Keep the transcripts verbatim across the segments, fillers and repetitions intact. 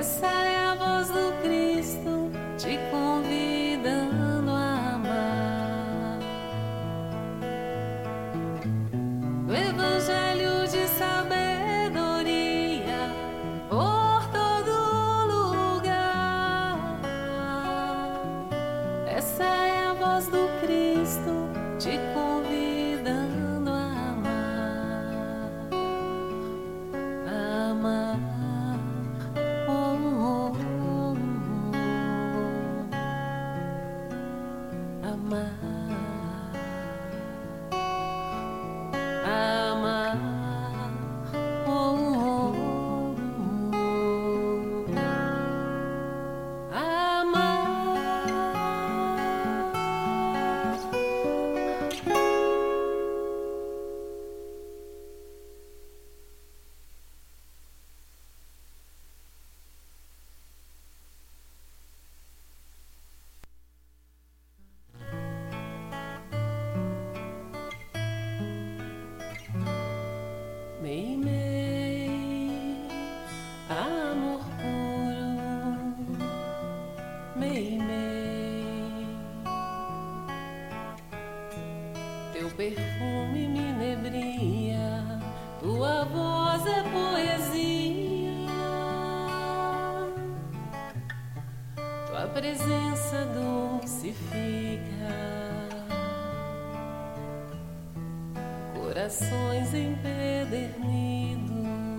Essa é a voz do Cristo te convidando a amar. Do Evangelho de sabedoria por todo lugar. Essa é a voz do Cristo te convidando a amar. A amar. Mei, mei, amor puro, mei, mei, teu perfume me inebria, tua voz é poesia, tua presença dulcifica corações empedernidos.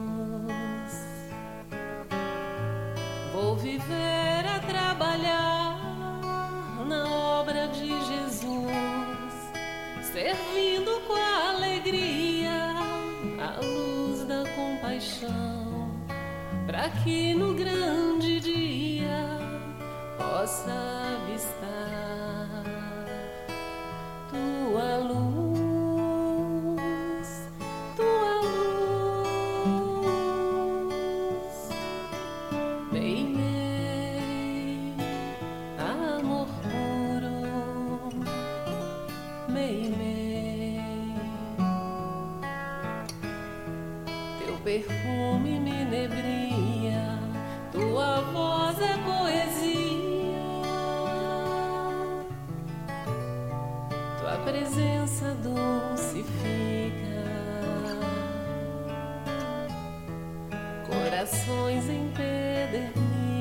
Vou viver a trabalhar na obra de Jesus, servindo com alegria a luz da compaixão, para que no grande dia possa avistar tua luz. Perfume me inebria, tua voz é poesia, tua presença dulcifica corações empedernidos.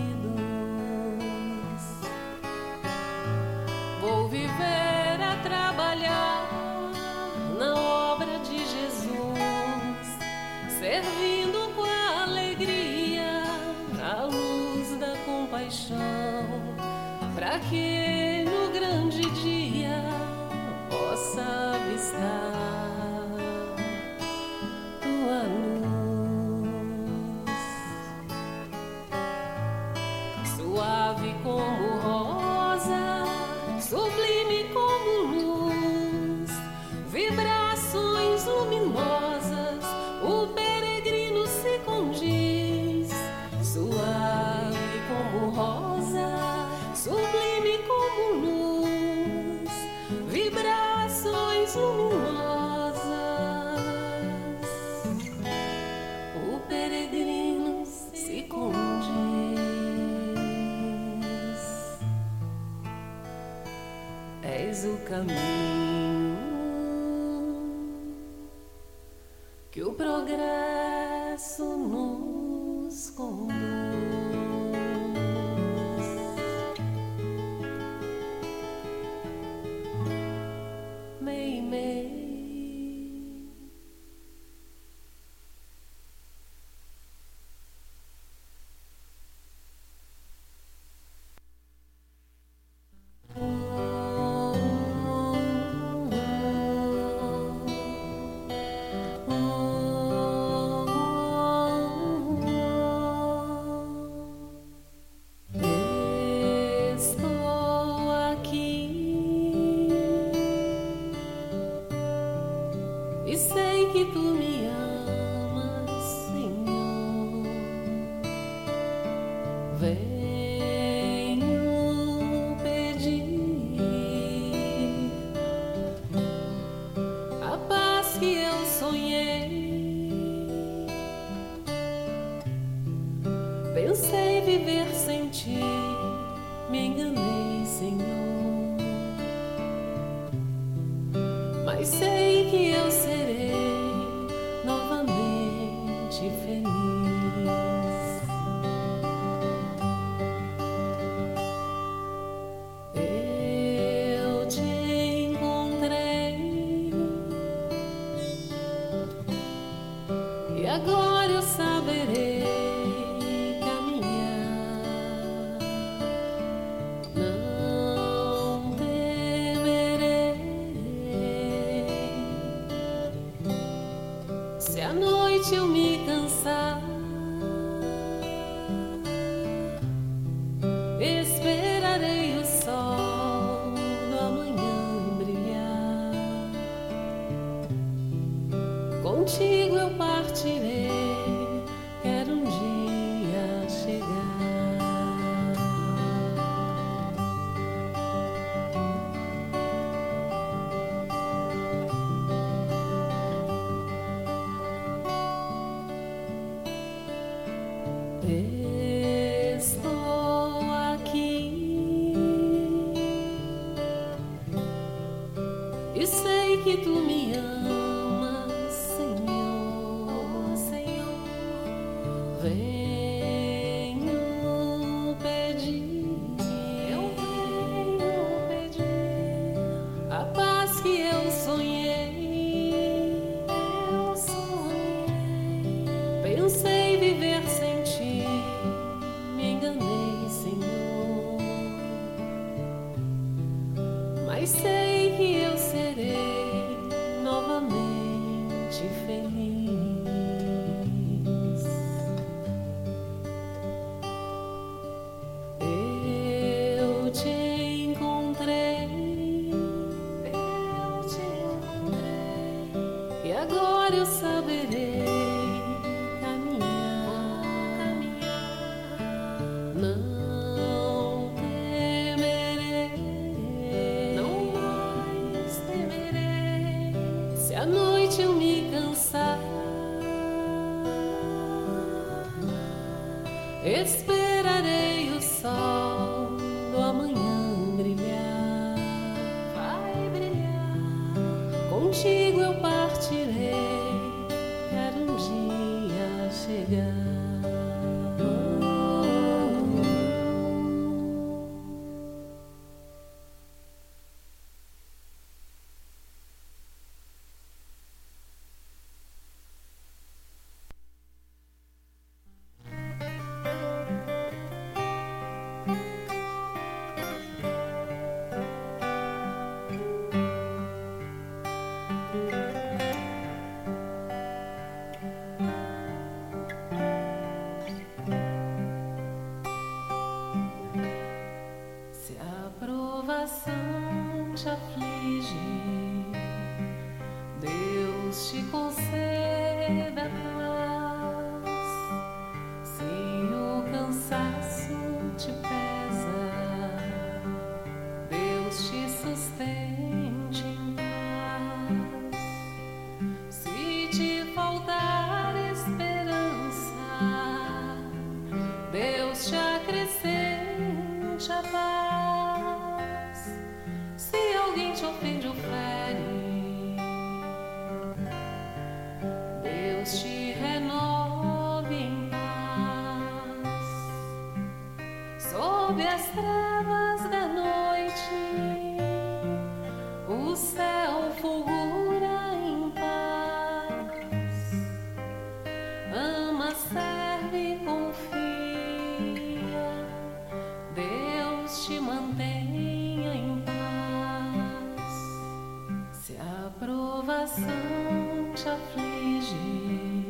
Vou viver a trabalhar na obra de Jesus, servindo com alegria a luz da compaixão, para que no grande dia possa avistar tua luz, suave como rosa, sublime como luz, vibrações luminosas, o peregrino se condiz, suave como rosa, sublime como luz, vibrações luminosas, o peregrino se condiz. És o caminho que o progresso nos conduz. Mei, mei. E sei que tu me amas, Senhor. Venho pedir a paz que eu sonhei, Pensei viver sem ti, me enganei, Senhor, mas sei que eu serei novamente feliz. Eu te encontrei e agora eu saberei caminhar. Não temerei se à noite eu me cansar. Esperarei o sol do amanhã brilhar. Contigo eu partirei, quero um dia chegar. Estou aqui e sei que tu me amas, Senhor, Senhor. Venho pedir, eu venho pedir a paz que eu sonhei, eu sonhei. Pensei viver sem ti, me enganei, Senhor, mas sei que eu serei novamente feliz. Eu te encontrei, eu te encontrei e agora eu saberei caminhar, caminhar. Não temerei, não mais temerei se à noite eu me cansar. Esperarei o sol do amanhã brilhar, vai brilhar. Contigo eu partirei, quero um dia chegar. Se a provação te aflige, Deus te conceda paz. Se o cansaço te pesa, Deus te sustente em paz. Se te faltar esperança, Deus te acrescente a paz. Se alguém te ofende ou fere, Deus te renove em paz. Sob as trevas da noite, o céu fulgura em paz. Ama, serve, confia, Deus te mantenha em paz. Se a provação te aflige,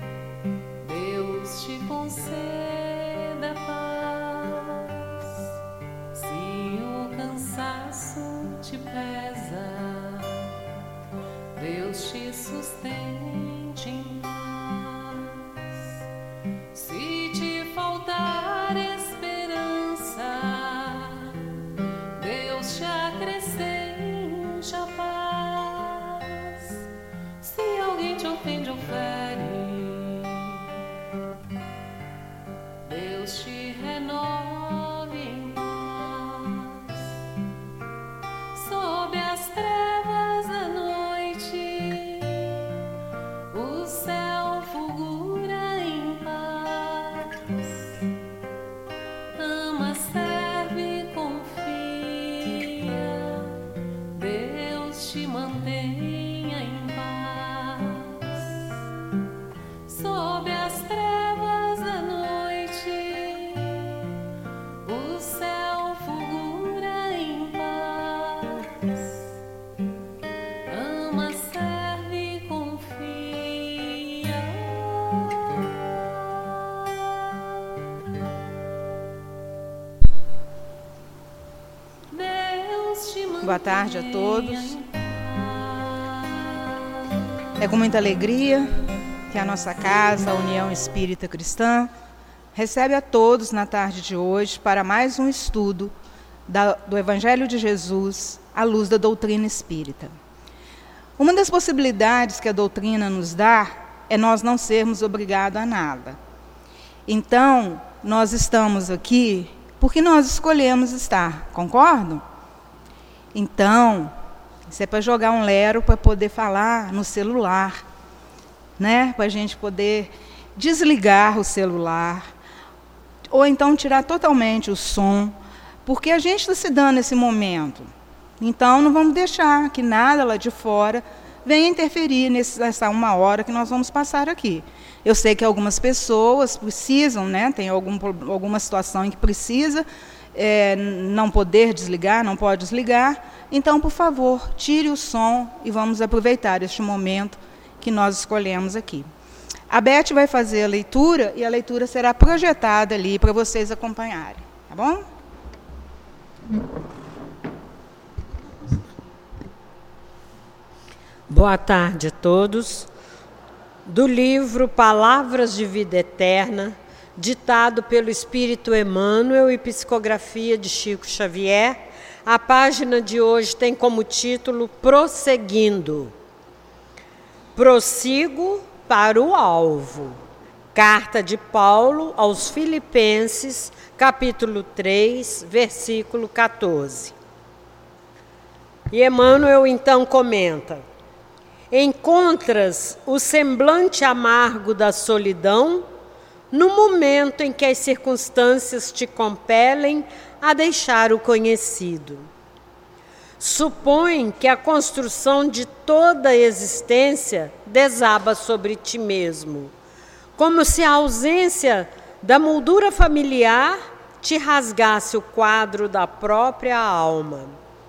Deus te conceda paz. Se o cansaço te pesa, Deus te sustente em paz. Se te faltar esperança, Deus te acrescente a paz. Se alguém te ofende ou fere, Deus Deus te renove em paz. Sob as trevas da noite, o céu fulgura em paz. Ama, serve, confia, Deus te mantenha em paz. Sob as trevas da noite, o céu fulgura em paz. Ama, serve, confia. Deus te mantenha. Boa tarde a todos. em paz. É com muita alegria que a nossa casa, a União Espírita Cristã, recebe a todos na tarde de hoje para mais um estudo da, do Evangelho de Jesus à luz da doutrina espírita. Uma das possibilidades que a doutrina nos dá é nós não sermos obrigados a nada. Então, nós estamos aqui porque nós escolhemos estar, concordam? Então, isso é para jogar um lero para poder falar no celular, né? Para a gente poder desligar o celular, ou então tirar totalmente o som, porque a gente está se dando esse momento. Então, não vamos deixar que nada lá de fora venha interferir nesse, nessa uma hora que nós vamos passar aqui. Eu sei que algumas pessoas precisam, né? Tem algum, alguma situação em que precisa é, não poder desligar, não pode desligar. Então, por favor, tire o som e vamos aproveitar este momento que nós escolhemos aqui. A Beth vai fazer a leitura e a leitura será projetada ali para vocês acompanharem, tá bom? Boa tarde a todos. Do livro Palavras de Vida Eterna, ditado pelo Espírito Emmanuel e psicografia de Chico Xavier, a página de hoje tem como título Prosseguindo. Prossigo para o alvo. Carta de Paulo aos Filipenses, capítulo três, versículo quatorze. E Emmanuel então comenta: encontras o semblante amargo da solidão no momento em que as circunstâncias te compelem a deixar o conhecido. Supõe que a construção de toda a existência desaba sobre ti mesmo, como se a ausência da moldura familiar te rasgasse o quadro da própria alma.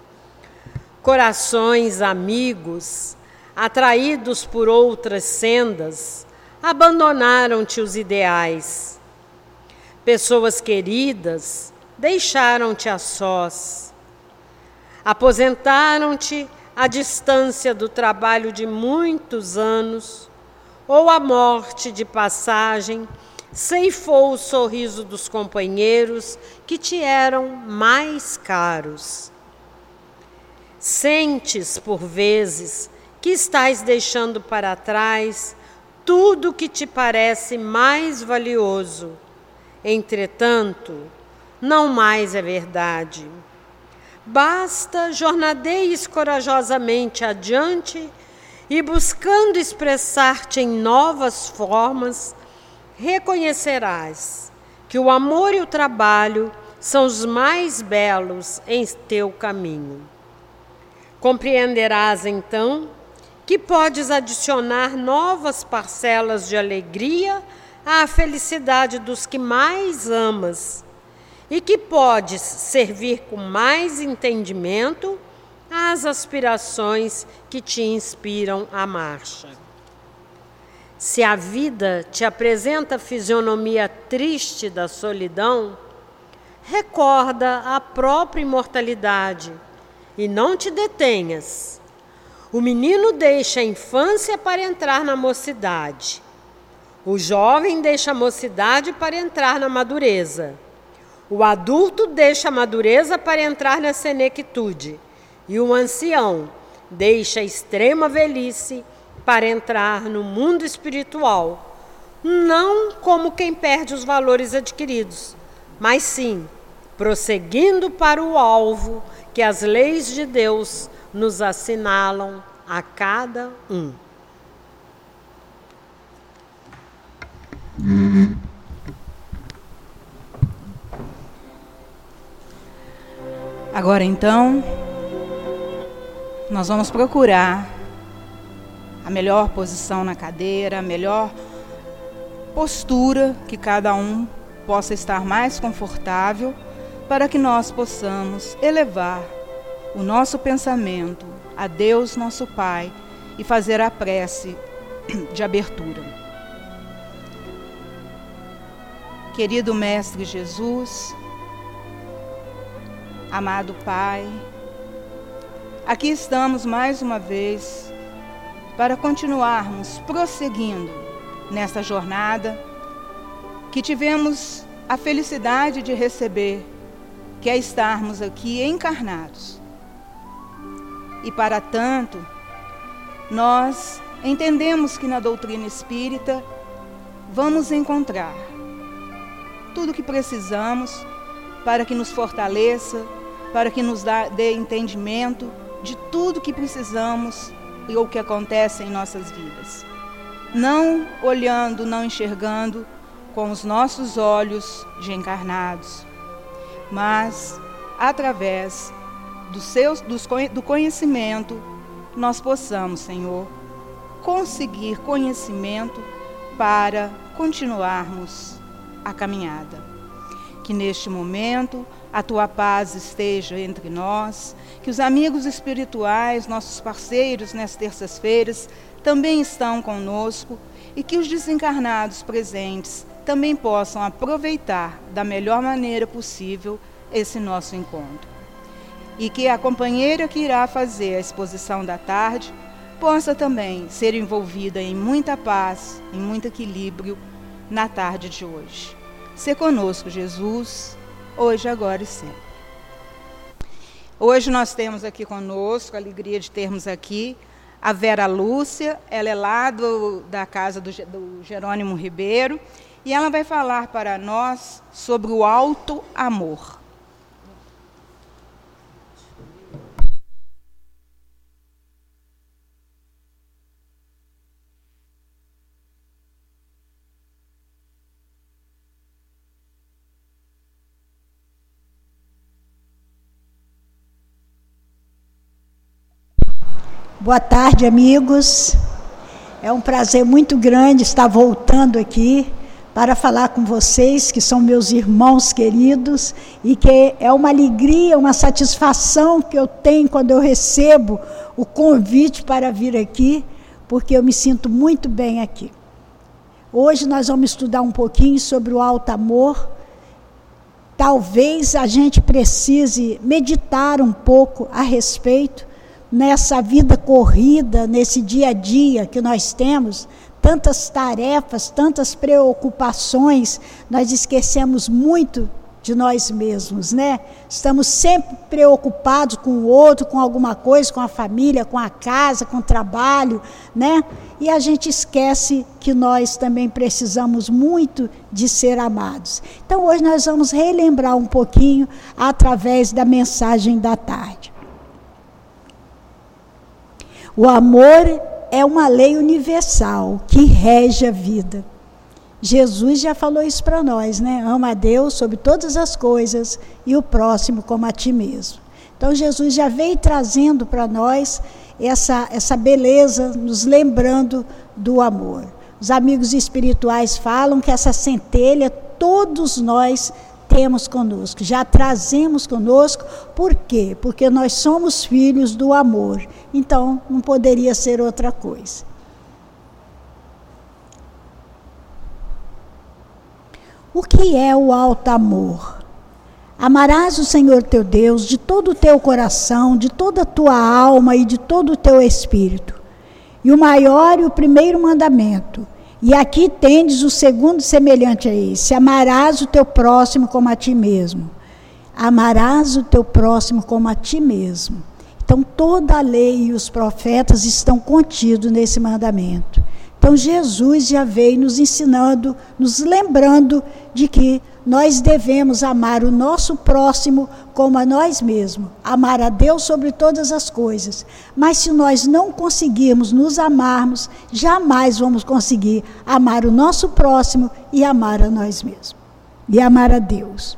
Corações amigos, atraídos por outras sendas, abandonaram-te os ideais. Pessoas queridas deixaram-te a sós. Aposentaram-te à distância do trabalho de muitos anos, ou a morte de passagem ceifou o sorriso dos companheiros que te eram mais caros. Sentes, por vezes, que estás deixando para trás tudo que te parece mais valioso. Entretanto, não mais é verdade. Basta jornadees corajosamente adiante e, buscando expressar-te em novas formas, reconhecerás que o amor e o trabalho são os mais belos em teu caminho. Compreenderás, então, que podes adicionar novas parcelas de alegria à felicidade dos que mais amas e que podes servir com mais entendimento às aspirações que te inspiram a marcha. Se a vida te apresenta a fisionomia triste da solidão, recorda a própria imortalidade e não te detenhas. O menino deixa a infância para entrar na mocidade. O jovem deixa a mocidade para entrar na madureza. O adulto deixa a madureza para entrar na senectude. E o ancião deixa a extrema velhice para entrar no mundo espiritual, não como quem perde os valores adquiridos, mas sim prosseguindo para o alvo que as leis de Deus nos assinalam a cada um. Agora então, nós vamos procurar a melhor posição na cadeira, a melhor postura que cada um possa estar mais confortável, para que nós possamos elevar o nosso pensamento a Deus, nosso Pai, e fazer a prece de abertura. Querido Mestre Jesus, amado Pai, aqui estamos mais uma vez para continuarmos prosseguindo nessa jornada que tivemos a felicidade de receber, que é estarmos aqui encarnados. E para tanto, nós entendemos que na doutrina espírita vamos encontrar tudo o que precisamos para que nos fortaleça, para que nos dê entendimento de tudo que precisamos e o que acontece em nossas vidas. Não olhando, não enxergando com os nossos olhos de encarnados, mas através do, seus, dos, do conhecimento, nós possamos, Senhor, conseguir conhecimento para continuarmos a caminhada. Que neste momento a Tua paz esteja entre nós, que os amigos espirituais, nossos parceiros nas terças-feiras, também estão conosco e que os desencarnados presentes também possam aproveitar da melhor maneira possível esse nosso encontro. E que a companheira que irá fazer a exposição da tarde possa também ser envolvida em muita paz, em muito equilíbrio na tarde de hoje. Sê conosco, Jesus, hoje, agora e sempre. Hoje nós temos aqui conosco, a alegria de termos aqui a Vera Lúcia, ela é lá do, da casa do, do Jerônimo Ribeiro, e ela vai falar para nós sobre o alto amor. Boa tarde, amigos. É um prazer muito grande estar voltando aqui para falar com vocês, que são meus irmãos queridos, e que é uma alegria, uma satisfação que eu tenho quando eu recebo o convite para vir aqui, porque eu me sinto muito bem aqui. Hoje nós vamos estudar um pouquinho sobre o alto amor. Talvez a gente precise meditar um pouco a respeito, nessa vida corrida, nesse dia a dia que nós temos, tantas tarefas, tantas preocupações, nós esquecemos muito de nós mesmos, né? Estamos sempre preocupados com o outro, com alguma coisa, com a família, com a casa, com o trabalho, né? E a gente esquece que nós também precisamos muito de ser amados. Então hoje nós vamos relembrar um pouquinho através da mensagem da tarde. O amor é uma lei universal que rege a vida. Jesus já falou isso para nós, né? Ama a Deus sobre todas as coisas e o próximo como a ti mesmo. Então Jesus já veio trazendo para nós essa, essa beleza, nos lembrando do amor. Os amigos espirituais falam que essa centelha todos nós temos conosco, já trazemos conosco. Por quê? Porque nós somos filhos do amor. Então, não poderia ser outra coisa. O que é o alto amor? Amarás o Senhor teu Deus de todo o teu coração, de toda a tua alma e de todo o teu espírito. E o maior e o primeiro mandamento. E aqui tendes o segundo semelhante a esse: amarás o teu próximo como a ti mesmo. Amarás o teu próximo como a ti mesmo. Então toda a lei e os profetas estão contidos nesse mandamento. Então Jesus já veio nos ensinando, nos lembrando de que nós devemos amar o nosso próximo como a nós mesmos, amar a Deus sobre todas as coisas. Mas se nós não conseguirmos nos amarmos, jamais vamos conseguir amar o nosso próximo e amar a nós mesmos, e amar a Deus.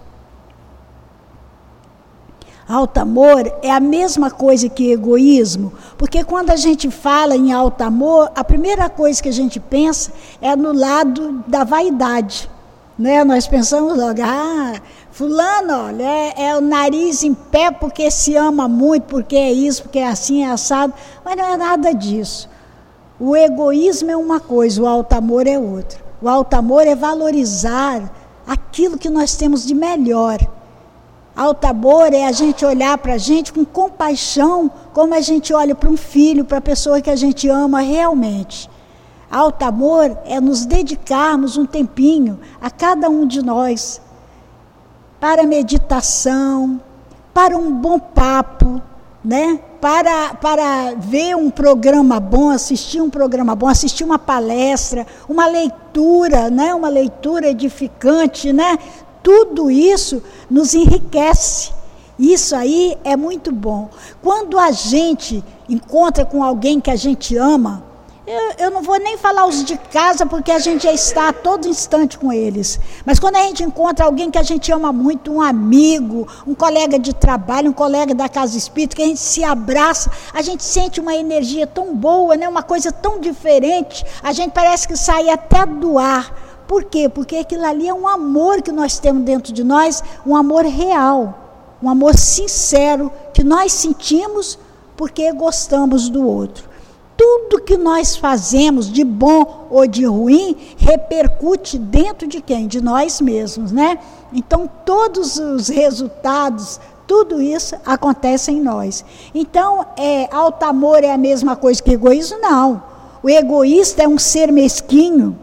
Alto amor é a mesma coisa que egoísmo, porque quando a gente fala em alto amor, a primeira coisa que a gente pensa é no lado da vaidade, né? Nós pensamos logo, ah, fulano, olha, é, é o nariz em pé porque se ama muito, porque é isso, porque é assim, é assado, mas não é nada disso. O egoísmo é uma coisa, o alto amor é outra. O alto amor é valorizar aquilo que nós temos de melhor. Alto amor é a gente olhar para a gente com compaixão, como a gente olha para um filho, para a pessoa que a gente ama realmente. Alto amor é nos dedicarmos um tempinho a cada um de nós, para meditação, para um bom papo, né? para, para ver um programa bom, assistir um programa bom, assistir uma palestra, uma leitura, né? Uma leitura edificante, né? Tudo isso nos enriquece. Isso aí é muito bom. Quando a gente encontra com alguém que a gente ama, eu, eu não vou nem falar os de casa, porque a gente já está a todo instante com eles. Mas quando a gente encontra alguém que a gente ama muito, um amigo, um colega de trabalho, um colega da casa espírita, que a gente se abraça, a gente sente uma energia tão boa, né? Uma coisa tão diferente, a gente parece que sai até do ar. Por quê? Porque aquilo ali é um amor que nós temos dentro de nós, um amor real, um amor sincero, que nós sentimos porque gostamos do outro. Tudo que nós fazemos, de bom ou de ruim, repercute dentro de quem? De nós mesmos, né? Então, todos os resultados, tudo isso acontece em nós. Então, é, alto amor é a mesma coisa que egoísmo? Não. O egoísta é um ser mesquinho.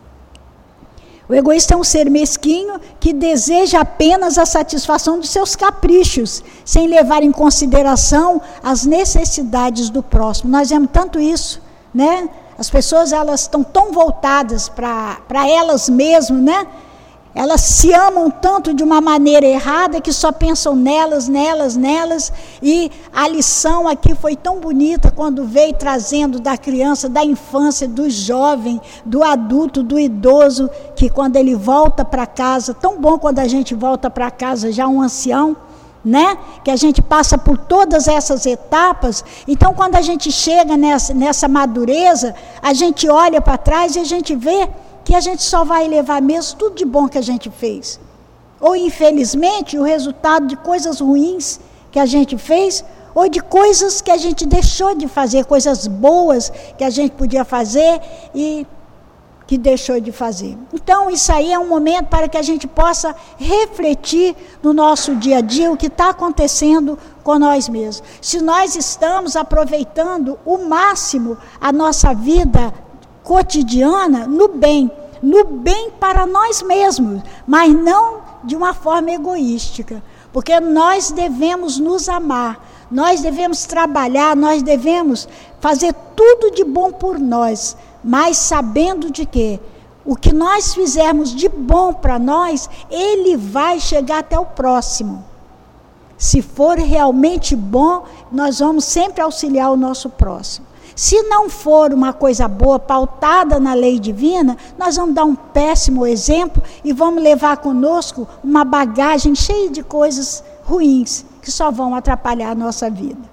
O egoísta é um ser mesquinho que deseja apenas a satisfação de seus caprichos, sem levar em consideração as necessidades do próximo. Nós vemos tanto isso, né? As pessoas, elas estão tão voltadas para elas mesmas, né? Elas se amam tanto de uma maneira errada que só pensam nelas, nelas, nelas. E a lição aqui foi tão bonita quando veio trazendo da criança, da infância, do jovem, do adulto, do idoso, que quando ele volta para casa, tão bom quando a gente volta para casa já um ancião, né? Que a gente passa por todas essas etapas. Então, quando a gente chega nessa, nessa madureza, a gente olha para trás e a gente vê que a gente só vai levar mesmo tudo de bom que a gente fez. Ou, infelizmente, o resultado de coisas ruins que a gente fez, ou de coisas que a gente deixou de fazer, coisas boas que a gente podia fazer e que deixou de fazer. Então, isso aí é um momento para que a gente possa refletir no nosso dia a dia o que está acontecendo com nós mesmos. Se nós estamos aproveitando o máximo a nossa vida cotidiana no bem, no bem para nós mesmos, mas não de uma forma egoística, porque nós devemos nos amar, nós devemos trabalhar, nós devemos fazer tudo de bom por nós, mas sabendo de que o que nós fizermos de bom para nós, ele vai chegar até o próximo. Se for realmente bom, nós vamos sempre auxiliar o nosso próximo. Se não for uma coisa boa, pautada na lei divina, nós vamos dar um péssimo exemplo e vamos levar conosco uma bagagem cheia de coisas ruins, que só vão atrapalhar a nossa vida.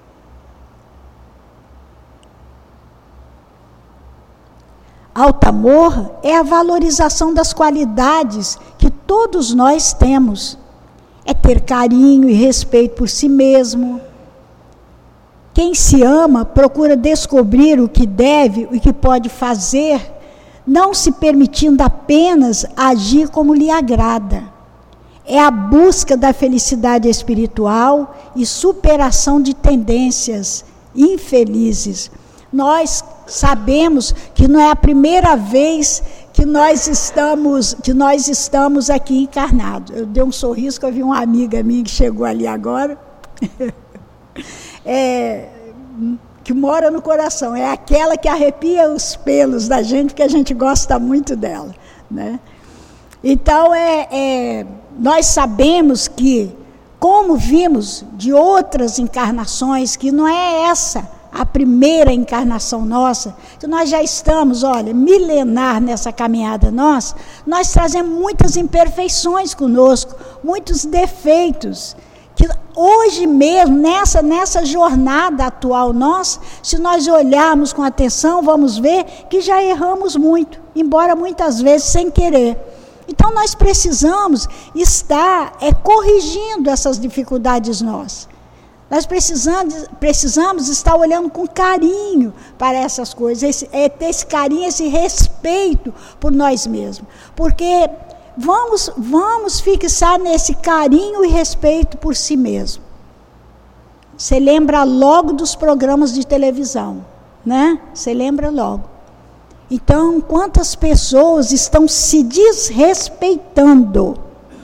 Alto amor é a valorização das qualidades que todos nós temos. É ter carinho e respeito por si mesmo. Quem se ama procura descobrir o que deve, o que pode fazer, não se permitindo apenas agir como lhe agrada. É a busca da felicidade espiritual e superação de tendências infelizes. Nós sabemos que não é a primeira vez que nós estamos, que nós estamos aqui encarnados. Eu dei um sorriso que eu vi uma amiga minha que chegou ali agora. É, que mora no coração, é aquela que arrepia os pelos da gente, porque a gente gosta muito dela, né? Então, é, é, nós sabemos que, como vimos de outras encarnações, que não é essa a primeira encarnação nossa, que nós já estamos, olha, milenar nessa caminhada nossa, nós trazemos muitas imperfeições conosco, muitos defeitos, que hoje mesmo, nessa, nessa jornada atual nossa, se nós olharmos com atenção, vamos ver que já erramos muito, embora muitas vezes sem querer. Então, nós precisamos estar é, corrigindo essas dificuldades nossas. Nós precisamos, precisamos estar olhando com carinho para essas coisas, esse, é, ter esse carinho, esse respeito por nós mesmos. Porque vamos, vamos fixar nesse carinho e respeito por si mesmo. Você lembra logo dos programas de televisão, né? Você lembra logo. Então, quantas pessoas estão se desrespeitando?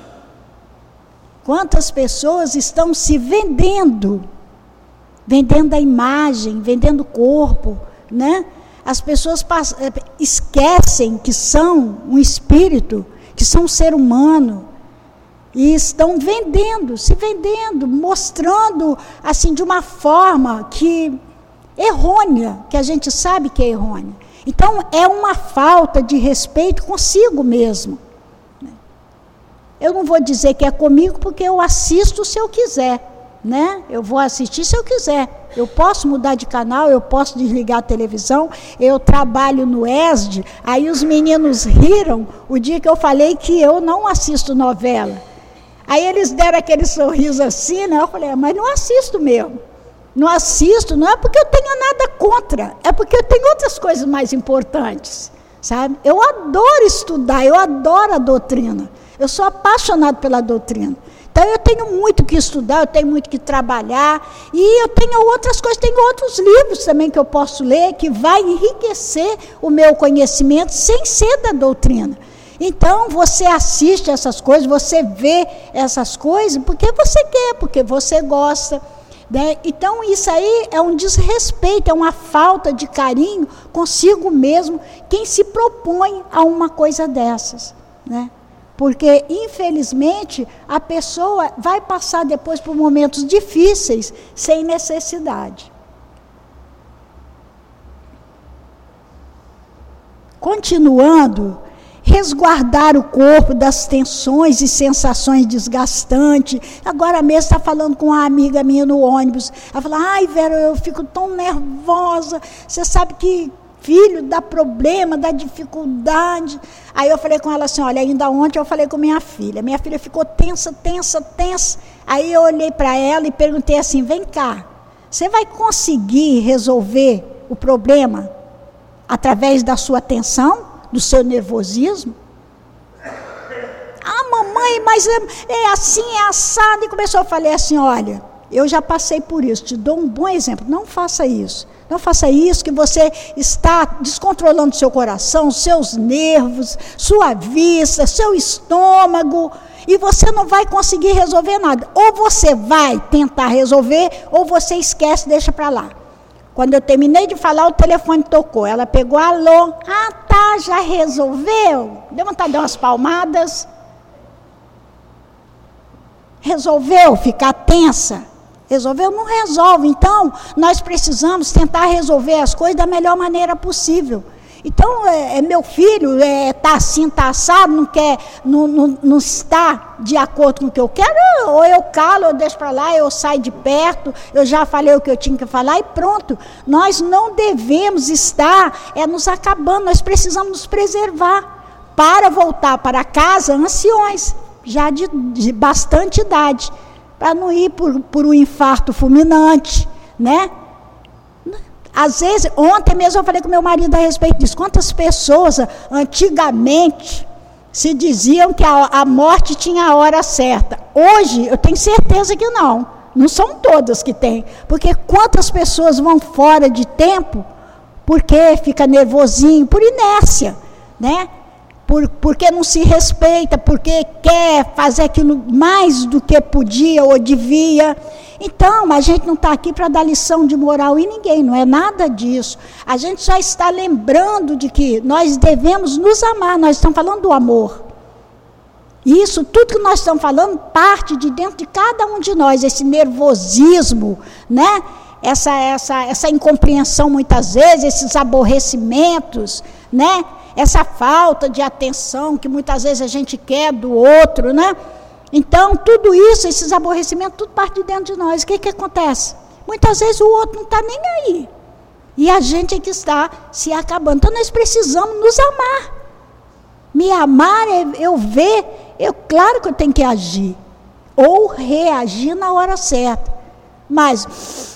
Quantas pessoas estão se vendendo? Vendendo a imagem, vendendo o corpo, né? As pessoas passam, esquecem que são um espírito, que são um ser humano, e estão vendendo, se vendendo, mostrando assim de uma forma que errônea, que a gente sabe que é errônea. Então, é uma falta de respeito consigo mesmo. Eu não vou dizer que é comigo, porque eu assisto se eu quiser, né? Eu vou assistir se eu quiser. Eu posso mudar de canal, eu posso desligar a televisão, eu trabalho no E S D, aí os meninos riram o dia que eu falei que eu não assisto novela. Aí eles deram aquele sorriso assim, né? Eu falei, mas não assisto mesmo. Não assisto, não é porque eu tenha nada contra, é porque eu tenho outras coisas mais importantes, sabe? Eu adoro estudar, eu adoro a doutrina, eu sou apaixonado pela doutrina. Então eu tenho muito que estudar, eu tenho muito que trabalhar, e eu tenho outras coisas, tenho outros livros também que eu posso ler, que vai enriquecer o meu conhecimento sem ser da doutrina. Então, você assiste essas coisas, você vê essas coisas, porque você quer, porque você gosta. Né? Então, isso aí é um desrespeito, é uma falta de carinho consigo mesmo, quem se propõe a uma coisa dessas. Né? Porque, infelizmente, a pessoa vai passar depois por momentos difíceis, sem necessidade. Continuando, resguardar o corpo das tensões e sensações desgastantes. Agora mesmo está falando com uma amiga minha no ônibus. Ela fala, ai, Vera, eu fico tão nervosa. Você sabe que filho dá problema, dá dificuldade. Aí eu falei com ela assim, olha, ainda ontem eu falei com minha filha. Minha filha ficou tensa, tensa, tensa. Aí eu olhei para ela e perguntei assim, vem cá, você vai conseguir resolver o problema através da sua tensão? Do seu nervosismo? Ah, mamãe, mas é, é assim, é assado. E começou a falar assim, olha, eu já passei por isso, te dou um bom exemplo, não faça isso. Não faça isso, que você está descontrolando seu coração, seus nervos, sua vista, seu estômago, e você não vai conseguir resolver nada. Ou você vai tentar resolver, ou você esquece e deixa para lá. Quando eu terminei de falar, o telefone tocou. Ela pegou, alô, ah tá, já resolveu? Deu vontade de dar umas palmadas. Resolveu ficar tensa? Resolveu? Não resolve. Então, nós precisamos tentar resolver as coisas da melhor maneira possível. Então, é, é meu filho, é, tá assim, tá assado, não quer, não, não, não está de acordo com o que eu quero, ou eu calo, eu deixo para lá, eu saio de perto, eu já falei o que eu tinha que falar e pronto. Nós não devemos estar é, nos acabando, nós precisamos nos preservar para voltar para casa anciões, já de, de bastante idade, para não ir por, por um infarto fulminante, né? Às vezes, ontem mesmo eu falei com meu marido a respeito disso. Quantas pessoas antigamente se diziam que a, a morte tinha a hora certa. Hoje, eu tenho certeza que não. Não são todas que têm. Porque quantas pessoas vão fora de tempo porque fica nervosinho, por inércia, né? por, porque não se respeita, porque quer fazer aquilo mais do que podia ou devia. Então, a gente não está aqui para dar lição de moral em ninguém, não é nada disso. A gente já está lembrando de que nós devemos nos amar, nós estamos falando do amor. E isso, tudo que nós estamos falando, parte de dentro de cada um de nós, esse nervosismo, né? essa, essa, essa incompreensão muitas vezes, esses aborrecimentos, né? Essa falta de atenção que muitas vezes a gente quer do outro, né? Então, tudo isso, esses aborrecimentos, tudo parte de dentro de nós. O que que acontece? Muitas vezes o outro não está nem aí. E a gente é que está se acabando. Então, nós precisamos nos amar. Me amar é eu ver, eu, claro que eu tenho que agir. Ou reagir na hora certa. Mas,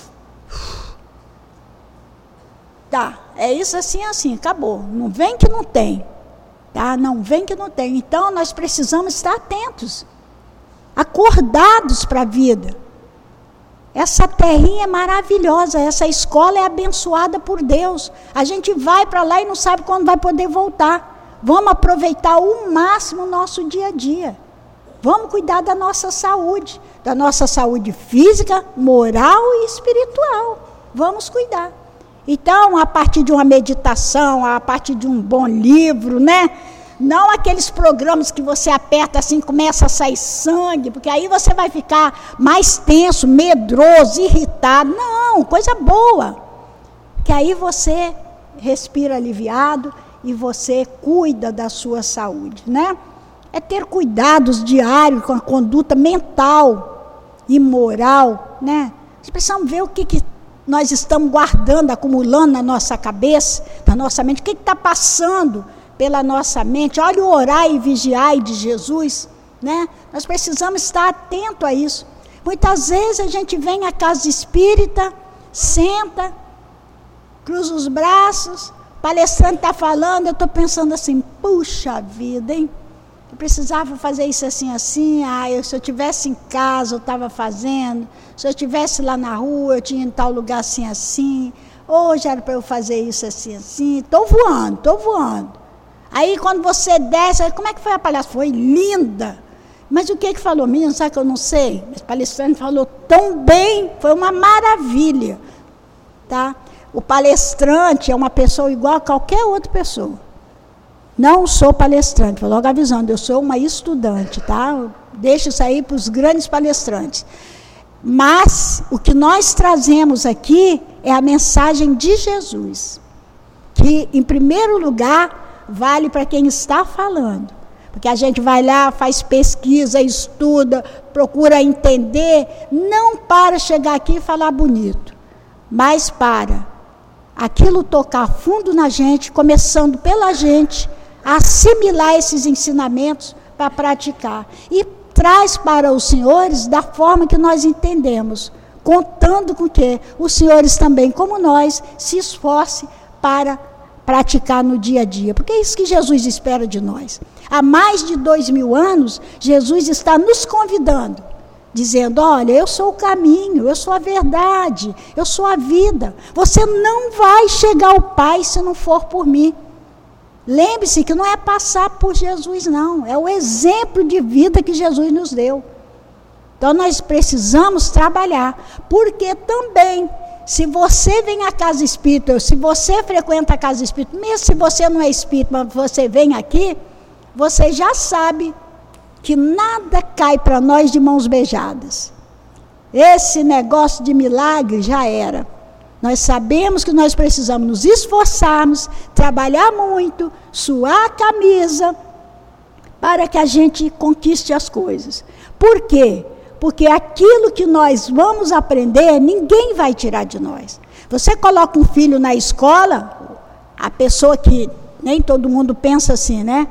tá, é isso assim, assim, acabou. Não vem que não tem. Tá? Não vem que não tem. Então, nós precisamos estar atentos. Acordados para a vida. Essa terrinha é maravilhosa, essa escola é abençoada por Deus. A gente vai para lá e não sabe quando vai poder voltar. Vamos aproveitar ao máximo o nosso dia a dia. Vamos cuidar da nossa saúde, da nossa saúde física, moral e espiritual. Vamos cuidar. Então, a partir de uma meditação, a partir de um bom livro, né? Não aqueles programas que você aperta assim, começa a sair sangue, porque aí você vai ficar mais tenso, medroso, irritado. Não, coisa boa. Que aí você respira aliviado e você cuida da sua saúde, né? É ter cuidados diários com a conduta mental e moral, né? Nós precisamos ver o que, que nós estamos guardando, acumulando na nossa cabeça, na nossa mente, o que está passando pela nossa mente. Olha o orar e vigiar de Jesus, né? Nós precisamos estar atento a isso. Muitas vezes a gente vem à casa espírita, senta, cruza os braços, o palestrante está falando, eu estou pensando assim, puxa vida, hein? Eu precisava fazer isso assim, assim, ah, eu, se eu estivesse em casa, eu estava fazendo, se eu estivesse lá na rua, eu tinha em tal lugar assim, assim, hoje era para eu fazer isso assim, assim, estou voando, estou voando. Aí quando você desce, como é que foi a palestra? Foi linda. Mas o que que falou? Menino, sabe que eu não sei? Mas o palestrante falou tão bem, foi uma maravilha. Tá? O palestrante é uma pessoa igual a qualquer outra pessoa. Não sou palestrante, vou logo avisando, eu sou uma estudante, tá? Deixa isso aí para os grandes palestrantes. Mas o que nós trazemos aqui é a mensagem de Jesus. Que, em primeiro lugar, vale para quem está falando. Porque a gente vai lá, faz pesquisa, estuda, procura entender, não para chegar aqui e falar bonito, mas para aquilo tocar fundo na gente, começando pela gente, assimilar esses ensinamentos para praticar. E traz para os senhores da forma que nós entendemos, contando com que os senhores também, como nós, se esforcem para praticar no dia a dia, porque é isso que Jesus espera de nós. Há mais de dois mil anos, Jesus está nos convidando, dizendo, olha, eu sou o caminho, eu sou a verdade, eu sou a vida. Você não vai chegar ao Pai se não for por mim. Lembre-se que não é passar por Jesus, não, é o exemplo de vida que Jesus nos deu. Então nós precisamos trabalhar, porque também, se você vem à casa espírita, se você frequenta a casa espírita, mesmo se você não é espírita, mas você vem aqui, você já sabe que nada cai para nós de mãos beijadas. Esse negócio de milagre já era. Nós sabemos que nós precisamos nos esforçarmos, trabalhar muito, suar a camisa, para que a gente conquiste as coisas. Por quê? Porque aquilo que nós vamos aprender, ninguém vai tirar de nós. Você coloca um filho na escola, a pessoa que, nem todo mundo pensa assim, né?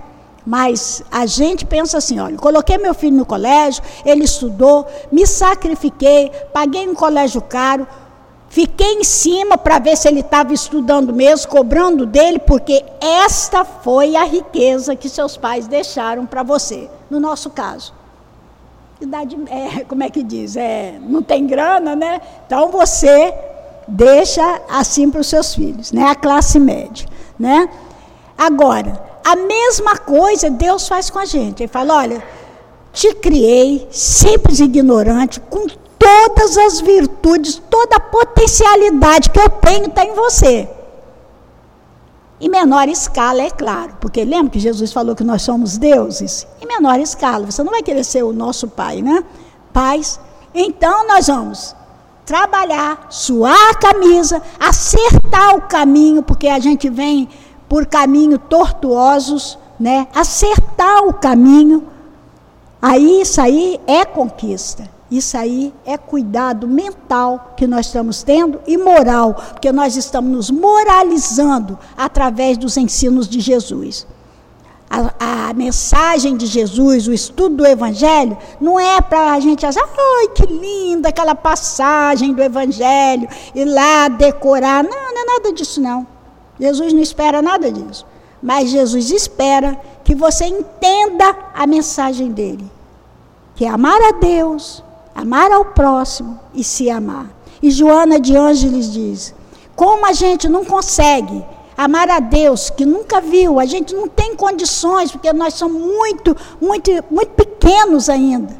Mas a gente pensa assim, olha, coloquei meu filho no colégio, ele estudou, me sacrifiquei, paguei um colégio caro, fiquei em cima para ver se ele estava estudando mesmo, cobrando dele, porque esta foi a riqueza que seus pais deixaram para você, no nosso caso. Idade, é, como é que diz? É, não tem grana, né? Então você deixa assim para os seus filhos, né? A classe média, né? Agora, A mesma coisa Deus faz com a gente. Ele fala, olha, te criei, simples e ignorante, com todas as virtudes, toda a potencialidade que eu tenho está em você. Em menor escala, é claro, porque lembra que Jesus falou que nós somos deuses? Em menor escala, você não vai querer ser o nosso pai, né? Pais. Então nós vamos trabalhar, suar a camisa, acertar o caminho, porque a gente vem por caminhos tortuosos, né? Acertar o caminho. Aí isso aí é conquista. Isso aí é cuidado mental que nós estamos tendo e moral, porque nós estamos nos moralizando através dos ensinos de Jesus. A, a mensagem de Jesus, o estudo do Evangelho, não é para a gente achar, ai, que linda aquela passagem do Evangelho, ir lá decorar. Não, não é nada disso não. Jesus não espera nada disso. Mas Jesus espera que você entenda a mensagem dele, que é amar a Deus, amar ao próximo e se amar. E Joana de Ângeles diz, como a gente não consegue amar a Deus, que nunca viu, a gente não tem condições, porque nós somos muito, muito, muito pequenos ainda.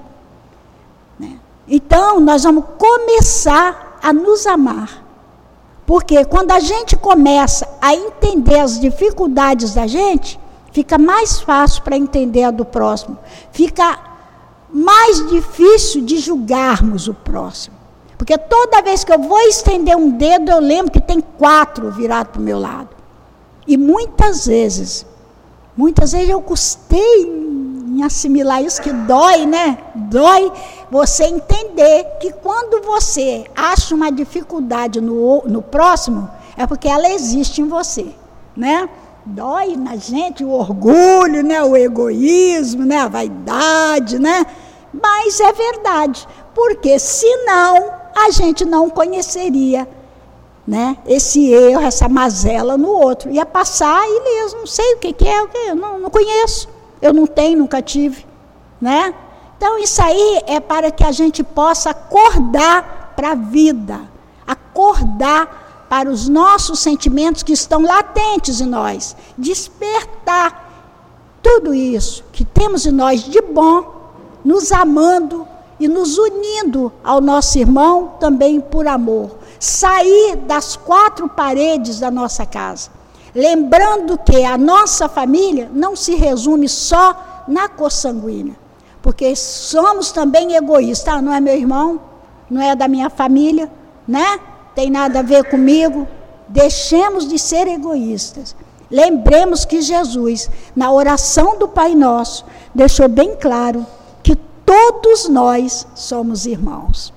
Né? Então, nós vamos começar a nos amar. Porque quando a gente começa a entender as dificuldades da gente, fica mais fácil para entender a do próximo. Fica mais difícil de julgarmos o próximo. Porque toda vez que eu vou estender um dedo, eu lembro que tem quatro virados para o meu lado. E muitas vezes, muitas vezes eu custei em assimilar isso, que dói, né? Dói você entender que quando você acha uma dificuldade no, no próximo, é porque ela existe em você, né? Dói na gente o orgulho, né? O egoísmo, né? A vaidade, né? Mas é verdade, porque senão a gente não conheceria, né, esse erro, essa mazela no outro. Ia passar ileso, não sei o que, que é, o que eu não, não conheço, eu não tenho, nunca tive. Né? Então isso aí é para que a gente possa acordar para a vida, acordar para os nossos sentimentos que estão latentes em nós, despertar tudo isso que temos em nós de bom, nos amando e nos unindo ao nosso irmão também por amor. Sair das quatro paredes da nossa casa. Lembrando que a nossa família não se resume só na consanguínea. Porque somos também egoístas. Ah, não é meu irmão, não é da minha família, né? Tem nada a ver comigo. Deixemos de ser egoístas. Lembremos que Jesus, na oração do Pai Nosso, deixou bem claro que todos nós somos irmãos.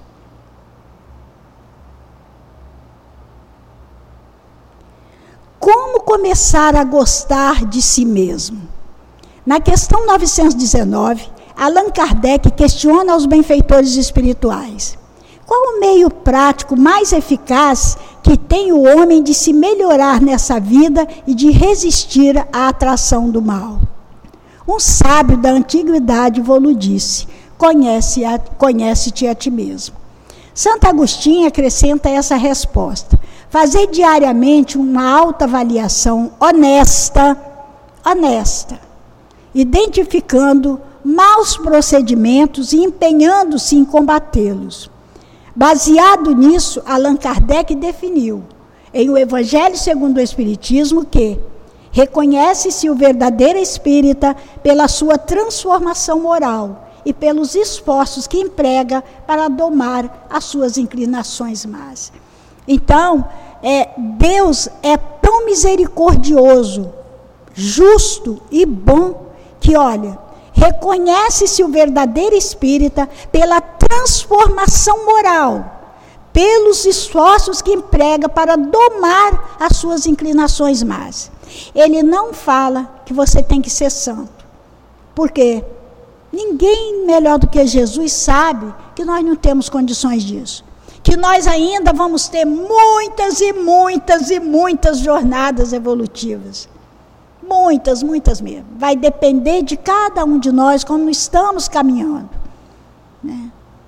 Como começar a gostar de si mesmo? Na questão novecentos e dezenove, Allan Kardec questiona os benfeitores espirituais. Qual o meio prático mais eficaz que tem o homem de se melhorar nessa vida e de resistir à atração do mal? Um sábio da antiguidade vos disse, conhece a, conhece-te a ti mesmo. Santo Agostinho acrescenta essa resposta. Fazer diariamente uma autoavaliação honesta, honesta, identificando maus procedimentos e empenhando-se em combatê-los. Baseado nisso, Allan Kardec definiu em O Evangelho segundo o Espiritismo que reconhece-se o verdadeiro espírita pela sua transformação moral e pelos esforços que emprega para domar as suas inclinações más. Então, é, Deus é tão misericordioso, justo e bom, que, olha, reconhece-se o verdadeiro espírita pela transformação moral, pelos esforços que emprega para domar as suas inclinações más. Ele não fala que você tem que ser santo, porque ninguém melhor do que Jesus sabe que nós não temos condições disso. Que nós ainda vamos ter muitas e muitas e muitas jornadas evolutivas. Muitas, muitas mesmo. Vai depender de cada um de nós como estamos caminhando. Né?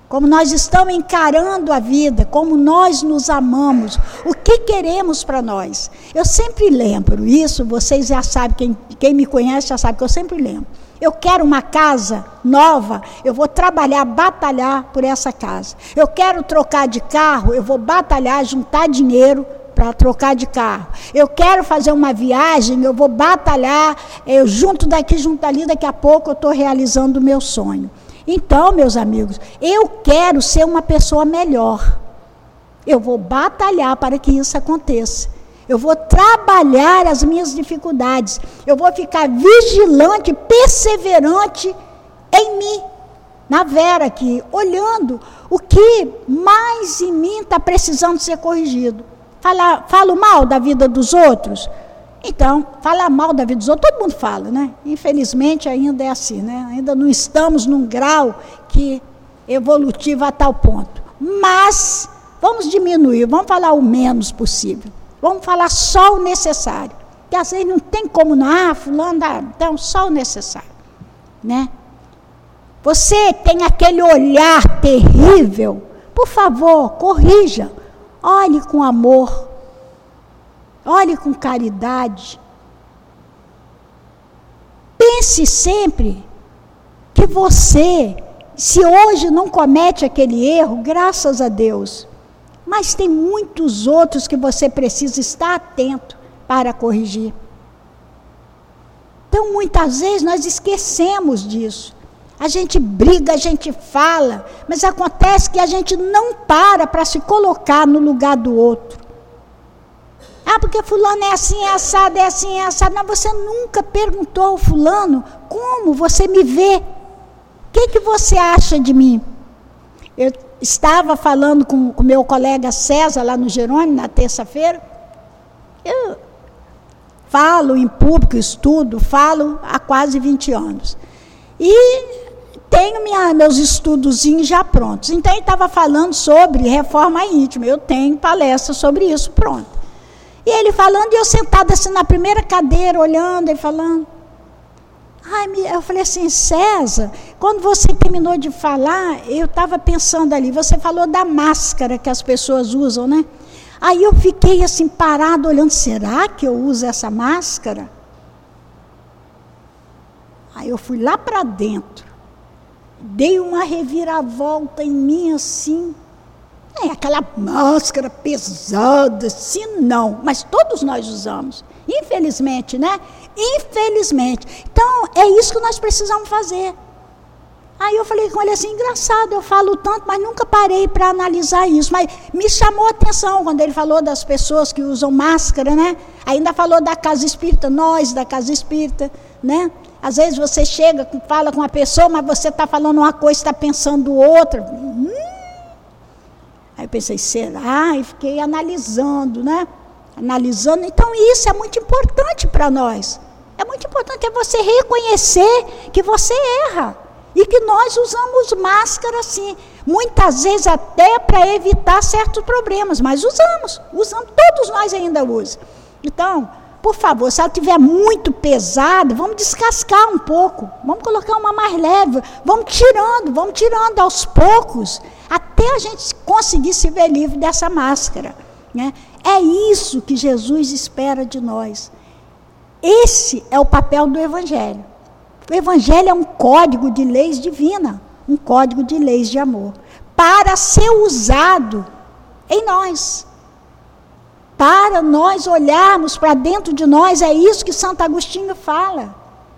como nós estamos encarando a vida, como nós nos amamos, o que queremos para nós. Eu sempre lembro isso, vocês já sabem, quem, quem me conhece já sabe que eu sempre lembro. Eu quero uma casa nova, eu vou trabalhar, batalhar por essa casa. Eu quero trocar de carro, eu vou batalhar, juntar dinheiro para trocar de carro. Eu quero fazer uma viagem, eu vou batalhar, eu junto daqui, junto dali, daqui a pouco eu estou realizando o meu sonho. Então, meus amigos, eu quero ser uma pessoa melhor. Eu vou batalhar para que isso aconteça. Eu vou trabalhar as minhas dificuldades. Eu vou ficar vigilante, perseverante em mim. Na Vera aqui, olhando o que mais em mim está precisando ser corrigido. Fala, falo mal da vida dos outros? Então, falar mal da vida dos outros, todo mundo fala, né? Infelizmente ainda é assim, né? Ainda não estamos num grau que evolutivo a tal ponto. Mas, vamos diminuir, vamos falar o menos possível. Vamos falar só o necessário. Porque às vezes não tem como, não, ah, fulano, ah, então só o necessário, né? Você tem aquele olhar terrível, por favor, corrija. Olhe com amor. Olhe com caridade. Pense sempre que você, se hoje não comete aquele erro, graças a Deus, mas tem muitos outros que você precisa estar atento para corrigir. Então, muitas vezes, nós esquecemos disso. A gente briga, a gente fala, mas acontece que a gente não para para se colocar no lugar do outro. Ah, porque fulano é assim, é assado, é assim, é assado. Mas você nunca perguntou ao fulano como você me vê. O que, que você acha de mim? Eu estava falando com o meu colega César, lá no Jerônimo, na terça-feira. Eu falo em público, estudo, falo há quase vinte anos. E tenho minha, meus estudozinhos já prontos. Então, ele estava falando sobre reforma íntima. Eu tenho palestra sobre isso pronta. E ele falando, e eu sentada assim na primeira cadeira, olhando, ele falando. Ai, eu falei assim, César, quando você terminou de falar, eu estava pensando ali, você falou da máscara que as pessoas usam, né? Aí eu fiquei assim, parado, olhando, será que eu uso essa máscara? Aí eu fui lá para dentro, dei uma reviravolta em mim assim, é aquela máscara pesada, assim não, mas todos nós usamos, infelizmente, né? Infelizmente. Então, é isso que nós precisamos fazer. Aí eu falei com ele assim, engraçado, eu falo tanto, mas nunca parei para analisar isso, mas me chamou a atenção quando ele falou das pessoas que usam máscara, né? Ainda falou da casa espírita, nós da casa espírita, né? Às vezes você chega, fala com uma pessoa, mas você está falando uma coisa, está pensando outra. Hum. Aí eu pensei, será? E fiquei analisando, né? Analisando. Então isso é muito importante para nós. É muito importante é você reconhecer que você erra. E que nós usamos máscara, sim. Muitas vezes até para evitar certos problemas. Mas usamos. Usamos. Todos nós ainda usamos. Então, por favor, se ela estiver muito pesada, vamos descascar um pouco. Vamos colocar uma mais leve. Vamos tirando, vamos tirando aos poucos. Até a gente conseguir se ver livre dessa máscara, né? É isso que Jesus espera de nós. Esse é o papel do Evangelho. O Evangelho é um código de leis divina, um código de leis de amor, para ser usado em nós. Para nós olharmos para dentro de nós, é isso que Santo Agostinho fala.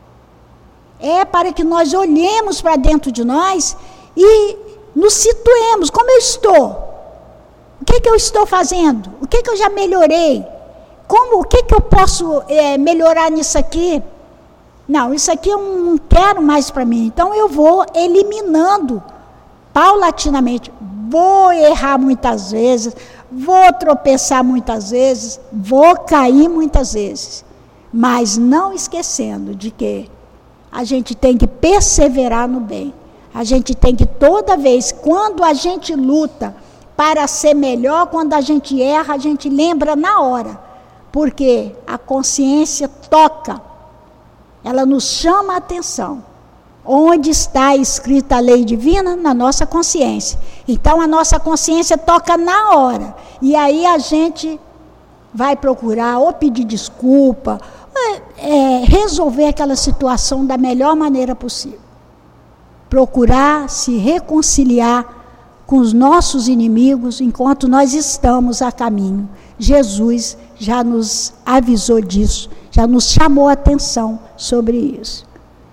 É para que nós olhemos para dentro de nós e nos situemos, como eu estou? O que, que eu estou fazendo? O que, que eu já melhorei? Como, o que, que eu posso é, melhorar nisso aqui? Não, isso aqui eu não quero mais para mim. Então eu vou eliminando paulatinamente. Vou errar muitas vezes, vou tropeçar muitas vezes, vou cair muitas vezes. Mas não esquecendo de que a gente tem que perseverar no bem. A gente tem que toda vez, quando a gente luta para ser melhor, quando a gente erra, a gente lembra na hora. Porque a consciência toca, ela nos chama a atenção. Onde está escrita a lei divina? Na nossa consciência. Então, a nossa consciência toca na hora. E aí a gente vai procurar ou pedir desculpa, é, resolver aquela situação da melhor maneira possível. Procurar se reconciliar com os nossos inimigos enquanto nós estamos a caminho. Jesus já nos avisou disso, já nos chamou a atenção sobre isso.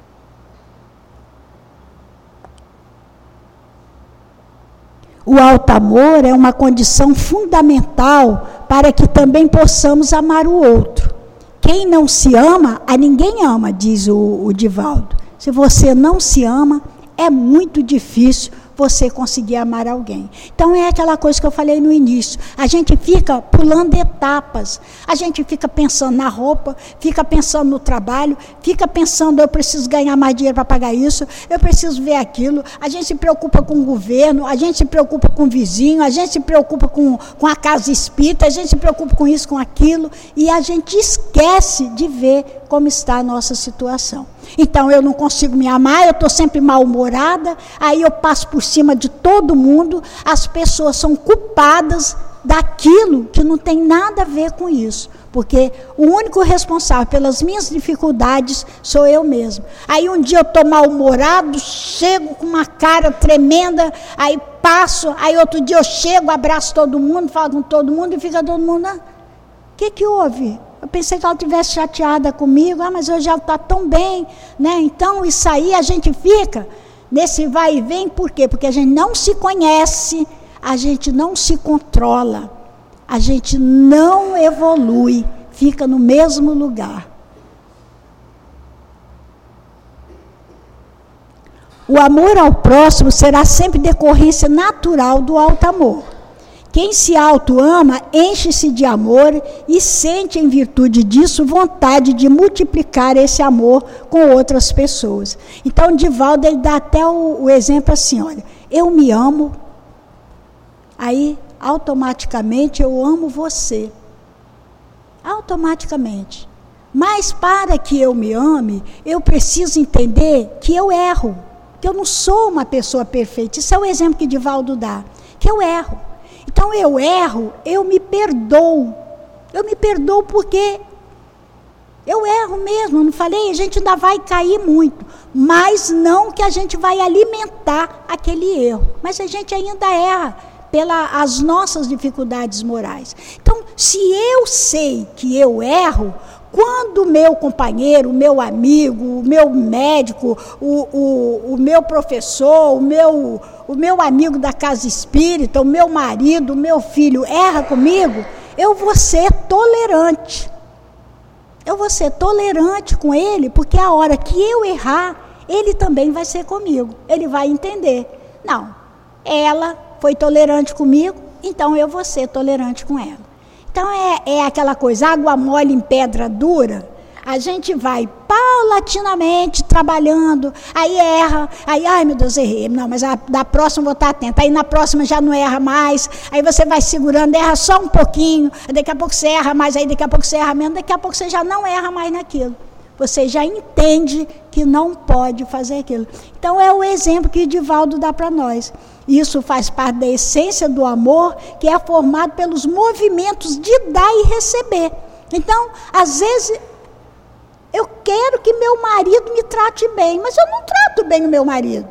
O alto amor é uma condição fundamental para que também possamos amar o outro. Quem não se ama, a ninguém ama, diz o, o Divaldo. Se você não se ama, é muito difícil você conseguir amar alguém. Então é aquela coisa que eu falei no início, a gente fica pulando etapas, a gente fica pensando na roupa, fica pensando no trabalho, fica pensando, eu preciso ganhar mais dinheiro para pagar isso, eu preciso ver aquilo, a gente se preocupa com o governo, a gente se preocupa com o vizinho, a gente se preocupa com, com a casa espírita, a gente se preocupa com isso, com aquilo, e a gente esquece de ver como está a nossa situação. Então, eu não consigo me amar, eu estou sempre mal-humorada, aí eu passo por cima de todo mundo, as pessoas são culpadas daquilo que não tem nada a ver com isso, porque o único responsável pelas minhas dificuldades sou eu mesmo. Aí um dia eu estou mal-humorado, chego com uma cara tremenda, aí passo, aí outro dia eu chego, abraço todo mundo, falo com todo mundo e fica todo mundo, o que que houve? Eu pensei que ela estivesse chateada comigo, ah, mas hoje ela está tão bem, né? Então, isso aí a gente fica nesse vai e vem, por quê? Porque a gente não se conhece, a gente não se controla, a gente não evolui, fica no mesmo lugar. O amor ao próximo será sempre decorrência natural do alto amor. Quem se auto-ama, enche-se de amor e sente, em virtude disso, vontade de multiplicar esse amor com outras pessoas. Então, Divaldo, ele dá até o, o exemplo assim, olha, eu me amo, aí, automaticamente, eu amo você. Automaticamente. Mas, para que eu me ame, eu preciso entender que eu erro, que eu não sou uma pessoa perfeita. Isso é o exemplo que Divaldo dá, que eu erro. Então, eu erro, eu me perdoo. Eu me perdoo porque eu erro mesmo, não falei? A gente ainda vai cair muito, mas não que a gente vai alimentar aquele erro. Mas a gente ainda erra pelas nossas dificuldades morais. Então, se eu sei que eu erro, quando o meu companheiro, o meu amigo, o meu médico, o, o, o meu professor, o meu, o meu amigo da casa espírita, o meu marido, o meu filho erra comigo, eu vou ser tolerante. Eu vou ser tolerante com ele, porque a hora que eu errar, ele também vai ser comigo. Ele vai entender. Não, ela foi tolerante comigo, então eu vou ser tolerante com ela. Então, é, é aquela coisa, água mole em pedra dura, a gente vai paulatinamente trabalhando, aí erra, aí, ai meu Deus, errei, não, mas a, da próxima vou estar atenta, aí na próxima já não erra mais, aí você vai segurando, erra só um pouquinho, daqui a pouco você erra mais, aí daqui a pouco você erra menos, daqui a pouco você já não erra mais naquilo. Você já entende que não pode fazer aquilo. Então, é o exemplo que Divaldo dá para nós. Isso faz parte da essência do amor, que é formado pelos movimentos de dar e receber. Então, às vezes, eu quero que meu marido me trate bem, mas eu não trato bem o meu marido.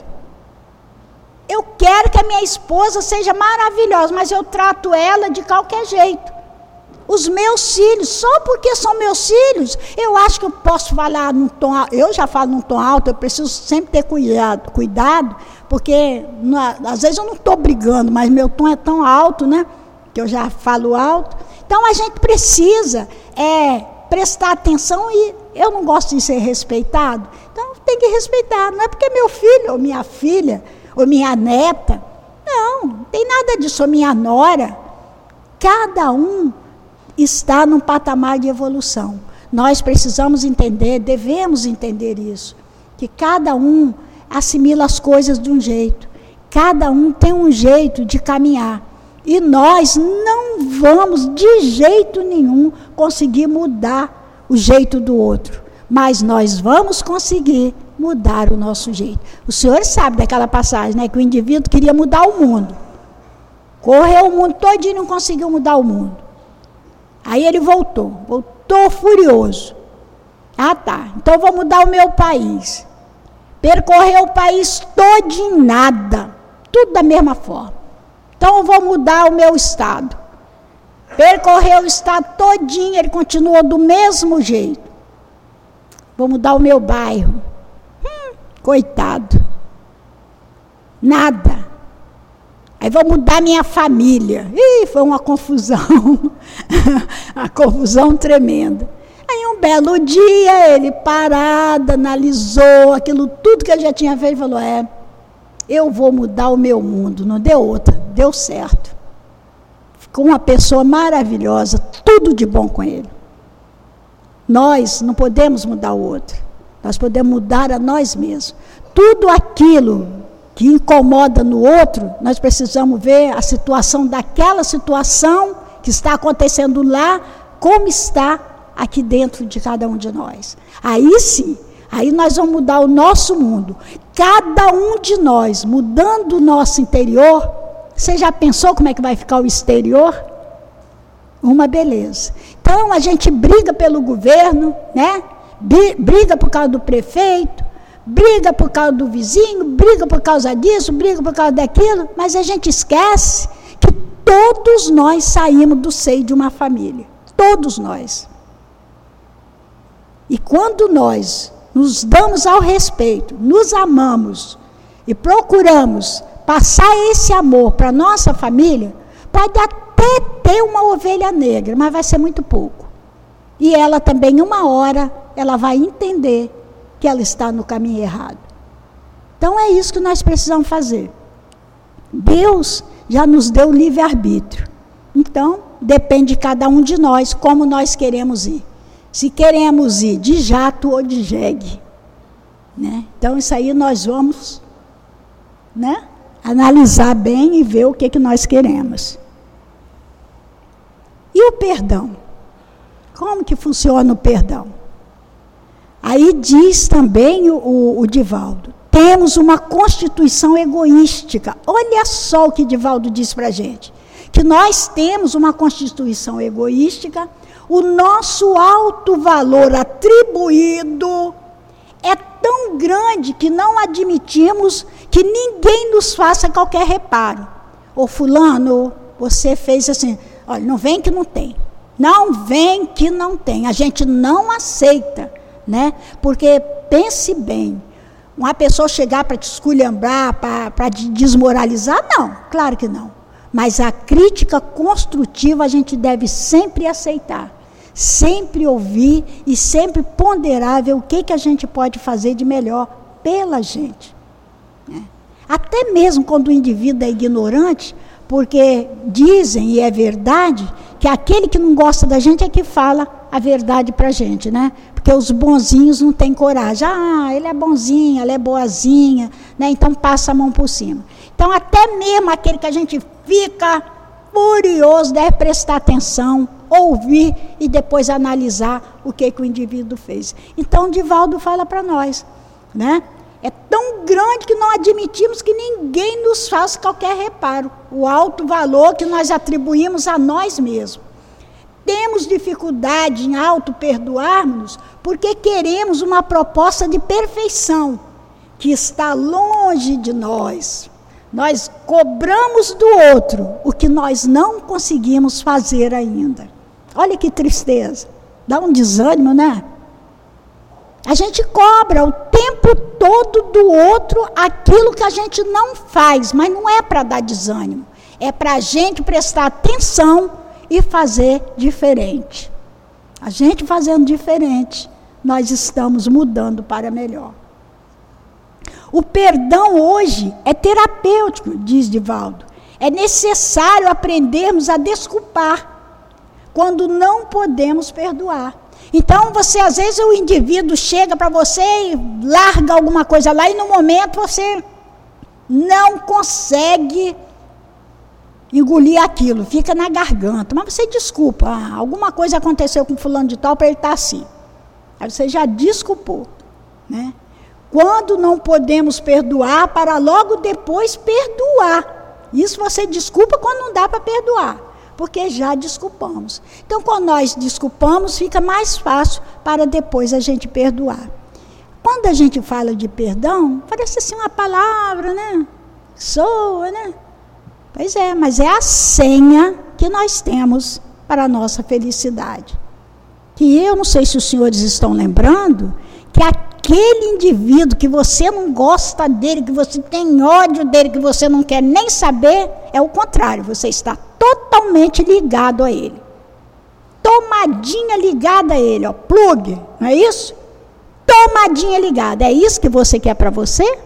Eu quero que a minha esposa seja maravilhosa, mas eu trato ela de qualquer jeito. Os meus filhos, só porque são meus filhos, eu acho que eu posso falar num tom alto. Eu já falo num tom alto, eu preciso sempre ter cuidado, cuidado porque na, às vezes eu não estou brigando, mas meu tom é tão alto, né? Que eu já falo alto. Então a gente precisa é, prestar atenção e eu não gosto de ser respeitado, então tem que respeitar. Não é porque meu filho, ou minha filha, ou minha neta, não, não tem nada disso, ou minha nora. Cada um está num patamar de evolução. Nós precisamos entender, devemos entender isso, que cada um assimila as coisas de um jeito, cada um tem um jeito de caminhar, e nós não vamos de jeito nenhum conseguir mudar o jeito do outro, mas nós vamos conseguir mudar o nosso jeito. O senhor sabe daquela passagem, né? Que o indivíduo queria mudar o mundo. Correu o mundo todinho e não conseguiu mudar o mundo. Aí ele voltou, voltou furioso. Ah, tá, então eu vou mudar o meu país. Percorreu o país todinho, nada. Tudo da mesma forma. Então eu vou mudar o meu estado. Percorreu o estado todinho, ele continuou do mesmo jeito. Vou mudar o meu bairro. Hum, coitado. Nada. Aí vou mudar minha família. Ih, foi uma confusão. Uma confusão tremenda. Aí um belo dia, ele parado, analisou aquilo tudo que ele já tinha feito e falou, é, eu vou mudar o meu mundo. Não deu outra, deu certo. Ficou uma pessoa maravilhosa, tudo de bom com ele. Nós não podemos mudar o outro, nós podemos mudar a nós mesmos. Tudo aquilo que incomoda no outro, nós precisamos ver a situação daquela situação que está acontecendo lá, como está aqui dentro de cada um de nós. Aí sim, aí nós vamos mudar o nosso mundo. Cada um de nós, mudando o nosso interior, você já pensou como é que vai ficar o exterior? Uma beleza. Então, a gente briga pelo governo, né? Briga por causa do prefeito, briga por causa do vizinho, briga por causa disso, briga por causa daquilo, mas a gente esquece que todos nós saímos do seio de uma família. Todos nós. E quando nós nos damos ao respeito, nos amamos e procuramos passar esse amor para a nossa família, pode até ter uma ovelha negra, mas vai ser muito pouco. E ela também, uma hora, ela vai entender que ela está no caminho errado. Então é isso que nós precisamos fazer. Deus já nos deu livre-arbítrio. Então, depende de cada um de nós como nós queremos ir. Se queremos ir de jato ou de jegue. Né? Então, isso aí nós vamos, né, analisar bem e ver o que, que nós queremos. E o perdão? Como que funciona o perdão? Aí diz também o, o, o Divaldo, temos uma constituição egoística. Olha só o que Divaldo diz para a gente. Que nós temos uma constituição egoística, o nosso alto valor atribuído é tão grande que não admitimos que ninguém nos faça qualquer reparo. Ô fulano, você fez assim, olha, não vem que não tem. Não vem que não tem. A gente não aceita, né? Porque pense bem, uma pessoa chegar para te esculhambar, para te desmoralizar, não, claro que não. Mas a crítica construtiva a gente deve sempre aceitar, sempre ouvir e sempre ponderar, ver o que, que a gente pode fazer de melhor pela gente. Né? Até mesmo quando o indivíduo é ignorante, porque dizem, e é verdade, que aquele que não gosta da gente é que fala a verdade para a gente, né? Porque os bonzinhos não têm coragem. Ah, ele é bonzinho, ela é boazinha, né? Então passa a mão por cima. Então até mesmo aquele que a gente fica furioso deve prestar atenção, ouvir e depois analisar o que, que o indivíduo fez. Então Divaldo fala para nós, né? É tão grande que não admitimos que ninguém nos faça qualquer reparo. O alto valor que nós atribuímos a nós mesmos. Temos dificuldade em auto-perdoarmos porque queremos uma proposta de perfeição que está longe de nós. Nós cobramos do outro o que nós não conseguimos fazer ainda. Olha que tristeza. Dá um desânimo, né? A gente cobra o tempo todo do outro aquilo que a gente não faz, mas não é para dar desânimo. É para a gente prestar atenção e fazer diferente. A gente fazendo diferente, nós estamos mudando para melhor. O perdão hoje é terapêutico, diz Divaldo. É necessário aprendermos a desculpar quando não podemos perdoar. Então, você, às vezes, o indivíduo chega para você e larga alguma coisa lá, e no momento você não consegue engolir aquilo, fica na garganta. Mas você desculpa, ah, alguma coisa aconteceu com fulano de tal para ele estar assim. Aí você já desculpou, né? quando não podemos perdoar para logo depois perdoar. Isso você desculpa quando não dá para perdoar, porque já desculpamos. Então, quando nós desculpamos, fica mais fácil para depois a gente perdoar. Quando a gente fala de perdão, parece assim uma palavra, né? Soa, né? Pois é, mas é a senha que nós temos para a nossa felicidade. Que eu não sei se os senhores estão lembrando, que aquele indivíduo que você não gosta dele, que você tem ódio dele, que você não quer nem saber, é o contrário, você está totalmente ligado a ele. Tomadinha ligada a ele, ó, plug, não é isso? Tomadinha ligada, é isso que você quer para você?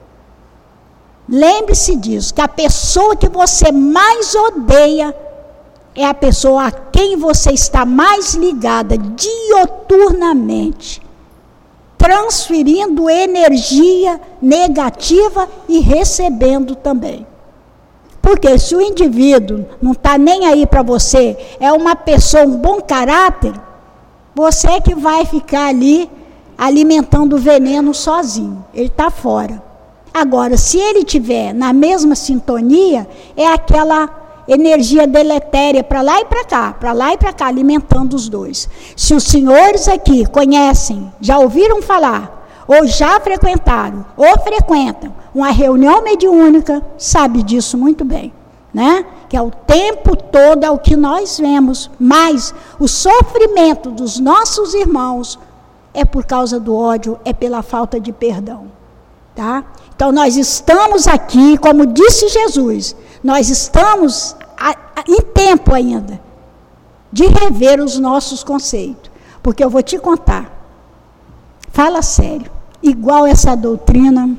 Lembre-se disso, que a pessoa que você mais odeia é a pessoa a quem você está mais ligada dioturnamente, transferindo energia negativa e recebendo também. Porque se o indivíduo não está nem aí para você, é uma pessoa, um bom caráter, você é que vai ficar ali alimentando o veneno sozinho, ele está fora. Agora, se ele estiver na mesma sintonia, é aquela energia deletéria para lá e para cá, para lá e para cá, alimentando os dois. Se os senhores aqui conhecem, já ouviram falar, ou já frequentaram, ou frequentam uma reunião mediúnica, sabe disso muito bem, né? Que é o tempo todo é o que nós vemos, mas o sofrimento dos nossos irmãos é por causa do ódio, é pela falta de perdão, tá? Então nós estamos aqui, como disse Jesus, nós estamos a, a, em tempo ainda de rever os nossos conceitos, porque eu vou te contar, fala sério, igual essa doutrina,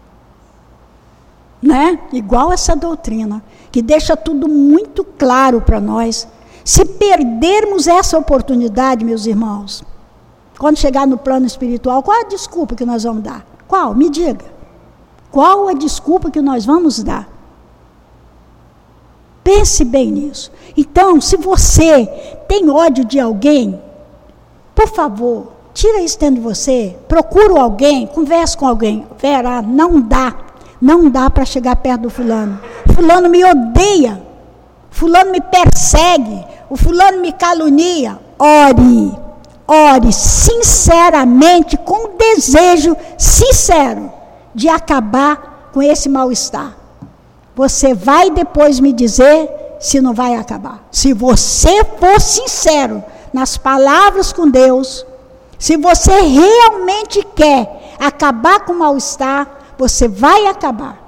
né? Igual essa doutrina, que deixa tudo muito claro para nós. Se perdermos essa oportunidade, meus irmãos, quando chegar no plano espiritual, qual a desculpa que nós vamos dar? Qual? Me diga. Qual a desculpa que nós vamos dar? Pense bem nisso. Então, se você tem ódio de alguém, por favor, tira isso dentro de você, procura alguém, converse com alguém. Vera, não dá, não dá para chegar perto do fulano. Fulano me odeia, fulano me persegue, o fulano me calunia. Ore, ore sinceramente, com desejo sincero de acabar com esse mal-estar. Você vai depois me dizer se não vai acabar. Se você for sincero nas palavras com Deus, se você realmente quer acabar com o mal-estar, você vai acabar.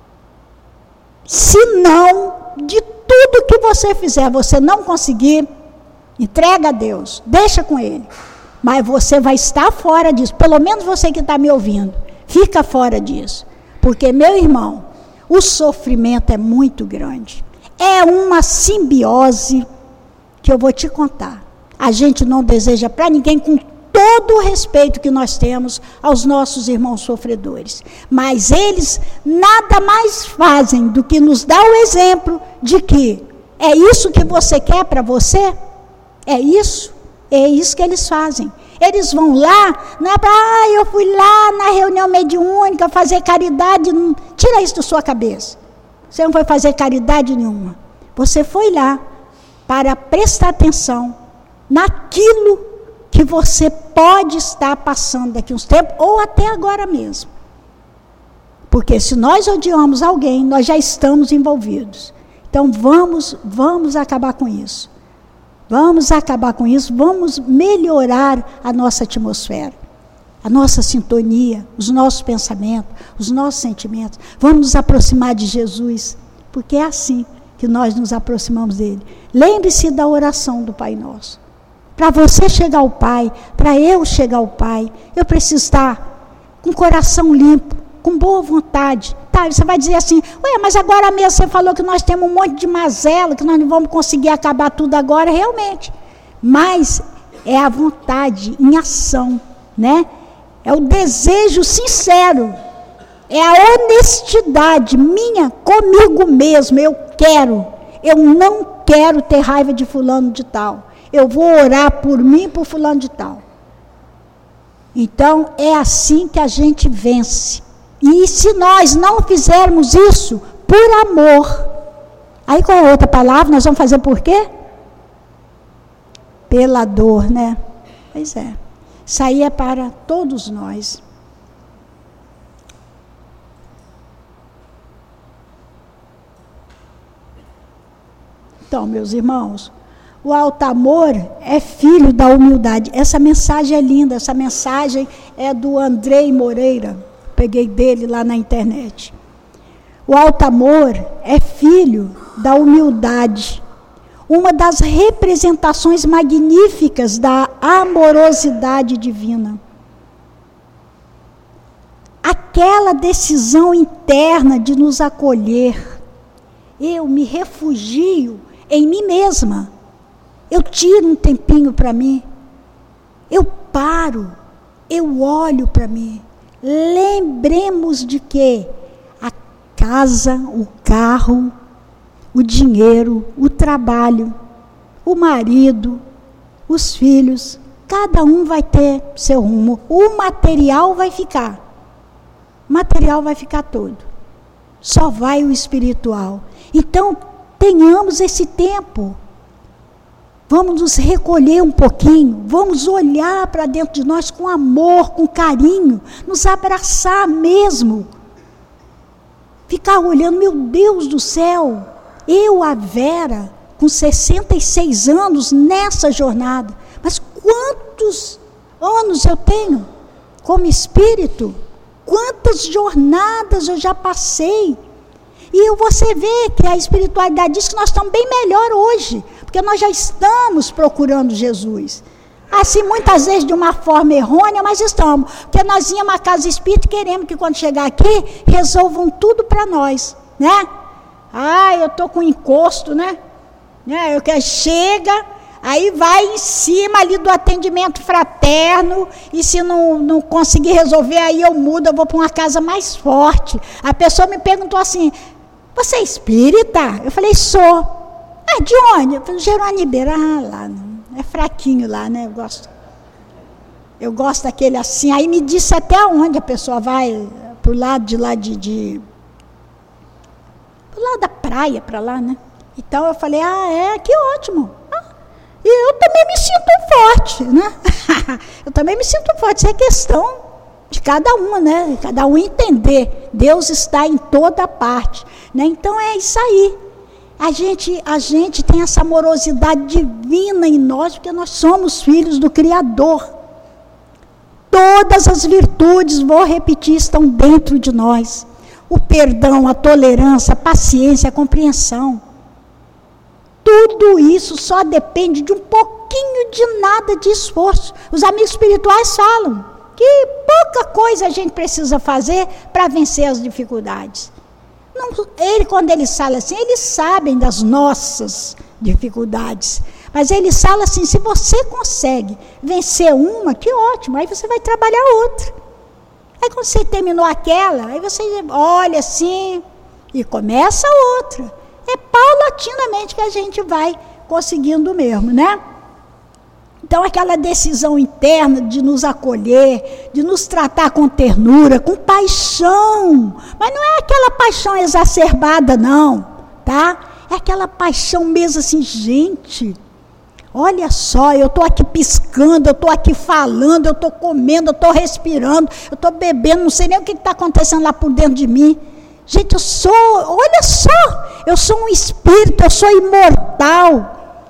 Se não, de tudo que você fizer, você não conseguir, entrega a Deus, deixa com Ele. Mas você vai estar fora disso, pelo menos você que está me ouvindo. Fica fora disso, porque, meu irmão, o sofrimento é muito grande. É uma simbiose que eu vou te contar. A gente não deseja para ninguém, com todo o respeito que nós temos aos nossos irmãos sofredores. Mas eles nada mais fazem do que nos dar o exemplo de que é isso que você quer para você? É isso? É isso que eles fazem. Eles vão lá, não é para, ah, eu fui lá na reunião mediúnica fazer caridade. Não, tira isso da sua cabeça. Você não foi fazer caridade nenhuma. Você foi lá para prestar atenção naquilo que você pode estar passando daqui uns tempos, ou até agora mesmo. Porque se nós odiamos alguém, nós já estamos envolvidos. Então vamos, vamos acabar com isso. Vamos acabar com isso, vamos melhorar a nossa atmosfera, a nossa sintonia, os nossos pensamentos, os nossos sentimentos. Vamos nos aproximar de Jesus, porque é assim que nós nos aproximamos dele. Lembre-se da oração do Pai Nosso. Para você chegar ao Pai, para eu chegar ao Pai, eu preciso estar com o coração limpo, com boa vontade. Tá, você vai dizer assim, ué, mas agora mesmo você falou que nós temos um monte de mazela, que nós não vamos conseguir acabar tudo agora, realmente. Mas é a vontade em ação, né? É o desejo sincero, é a honestidade minha comigo mesmo. Eu quero, eu não quero ter raiva de fulano de tal. Eu vou orar por mim e por fulano de tal. Então, é assim que a gente vence. E se nós não fizermos isso por amor, aí qual é a outra palavra? Nós vamos fazer por quê? Pela dor, né? Pois é. Isso aí é para todos nós. Então, meus irmãos, o alto amor é filho da humildade. Essa mensagem é linda, essa mensagem é do Andrei Moreira, peguei dele lá na internet. O alto amor é filho da humildade, uma das representações magníficas da amorosidade divina. Aquela decisão interna de nos acolher. Eu me refugio em mim mesma. Eu tiro um tempinho para mim. Eu paro. Eu olho para mim. Lembremos de que a casa, o carro, o dinheiro, o trabalho, o marido, os filhos, cada um vai ter seu rumo. O material vai ficar. O material vai ficar todo. Só vai o espiritual. Então, tenhamos esse tempo. Vamos nos recolher um pouquinho, vamos olhar para dentro de nós com amor, com carinho, nos abraçar mesmo. Ficar olhando, meu Deus do céu, eu, a Vera, com sessenta e seis anos nessa jornada, mas quantos anos eu tenho como espírito? Quantas jornadas eu já passei? E você vê que a espiritualidade diz que nós estamos bem melhor hoje, porque nós já estamos procurando Jesus. Assim, muitas vezes de uma forma errônea, mas estamos. Porque nós íamos à casa espírita e queremos que quando chegar aqui, resolvam tudo para nós, né? Ah, eu estou com encosto, né? né? Eu quero, chega, aí vai em cima ali do atendimento fraterno, e se não, não conseguir resolver, aí eu mudo, eu vou para uma casa mais forte. A pessoa me perguntou assim, você é espírita? Eu falei, sou. Ah, de onde? Eu falei, Jerônimo Beira, ah, lá, é fraquinho lá, né? Eu gosto. Eu gosto daquele assim. Aí me disse até onde a pessoa vai, pro lado de lá de, de pro lado da praia, para lá, né? Então eu falei, ah, é, que ótimo. Ah, e eu também me sinto forte, né? Eu também me sinto forte. Isso é questão de cada uma, né? Cada um entender. Deus está em toda parte, né? Então é isso aí. A gente, a gente tem essa amorosidade divina em nós, porque nós somos filhos do Criador. Todas as virtudes, vou repetir, estão dentro de nós. O perdão, a tolerância, a paciência, a compreensão. Tudo isso só depende de um pouquinho de nada de esforço. Os amigos espirituais falam que pouca coisa a gente precisa fazer para vencer as dificuldades. Não, ele, quando eles falam assim, eles sabem das nossas dificuldades. Mas eles falam assim, se você consegue vencer uma, que ótimo, aí você vai trabalhar outra. Aí quando você terminou aquela, aí você olha assim e começa outra. É paulatinamente que a gente vai conseguindo mesmo, né? Então, aquela decisão interna de nos acolher, de nos tratar com ternura, com paixão. Mas não é aquela paixão exacerbada, não, tá? É aquela paixão mesmo assim, gente, olha só, eu estou aqui piscando, eu estou aqui falando, eu estou comendo, eu estou respirando, eu estou bebendo, não sei nem o que está acontecendo lá por dentro de mim. Gente, eu sou, olha só, eu sou um espírito, eu sou imortal.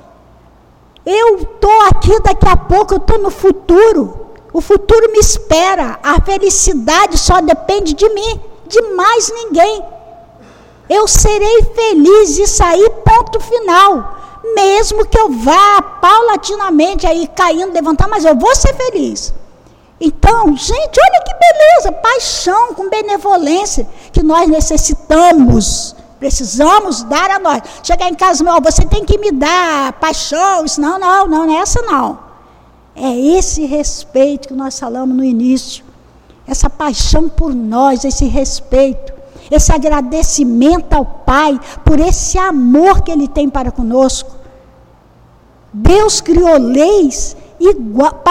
Eu estou aqui, daqui a pouco eu estou no futuro. O futuro me espera. A felicidade só depende de mim, de mais ninguém. Eu serei feliz, isso aí, ponto final. Mesmo que eu vá paulatinamente aí caindo, levantar, mas eu vou ser feliz. Então, gente, olha que beleza, paixão com benevolência que nós necessitamos. Precisamos dar a nós. Chegar em casa, meu, você tem que me dar paixão. Isso, não, não, não, não é essa não. É esse respeito que nós falamos no início. Essa paixão por nós, esse respeito. Esse agradecimento ao Pai por esse amor que Ele tem para conosco. Deus criou leis igual para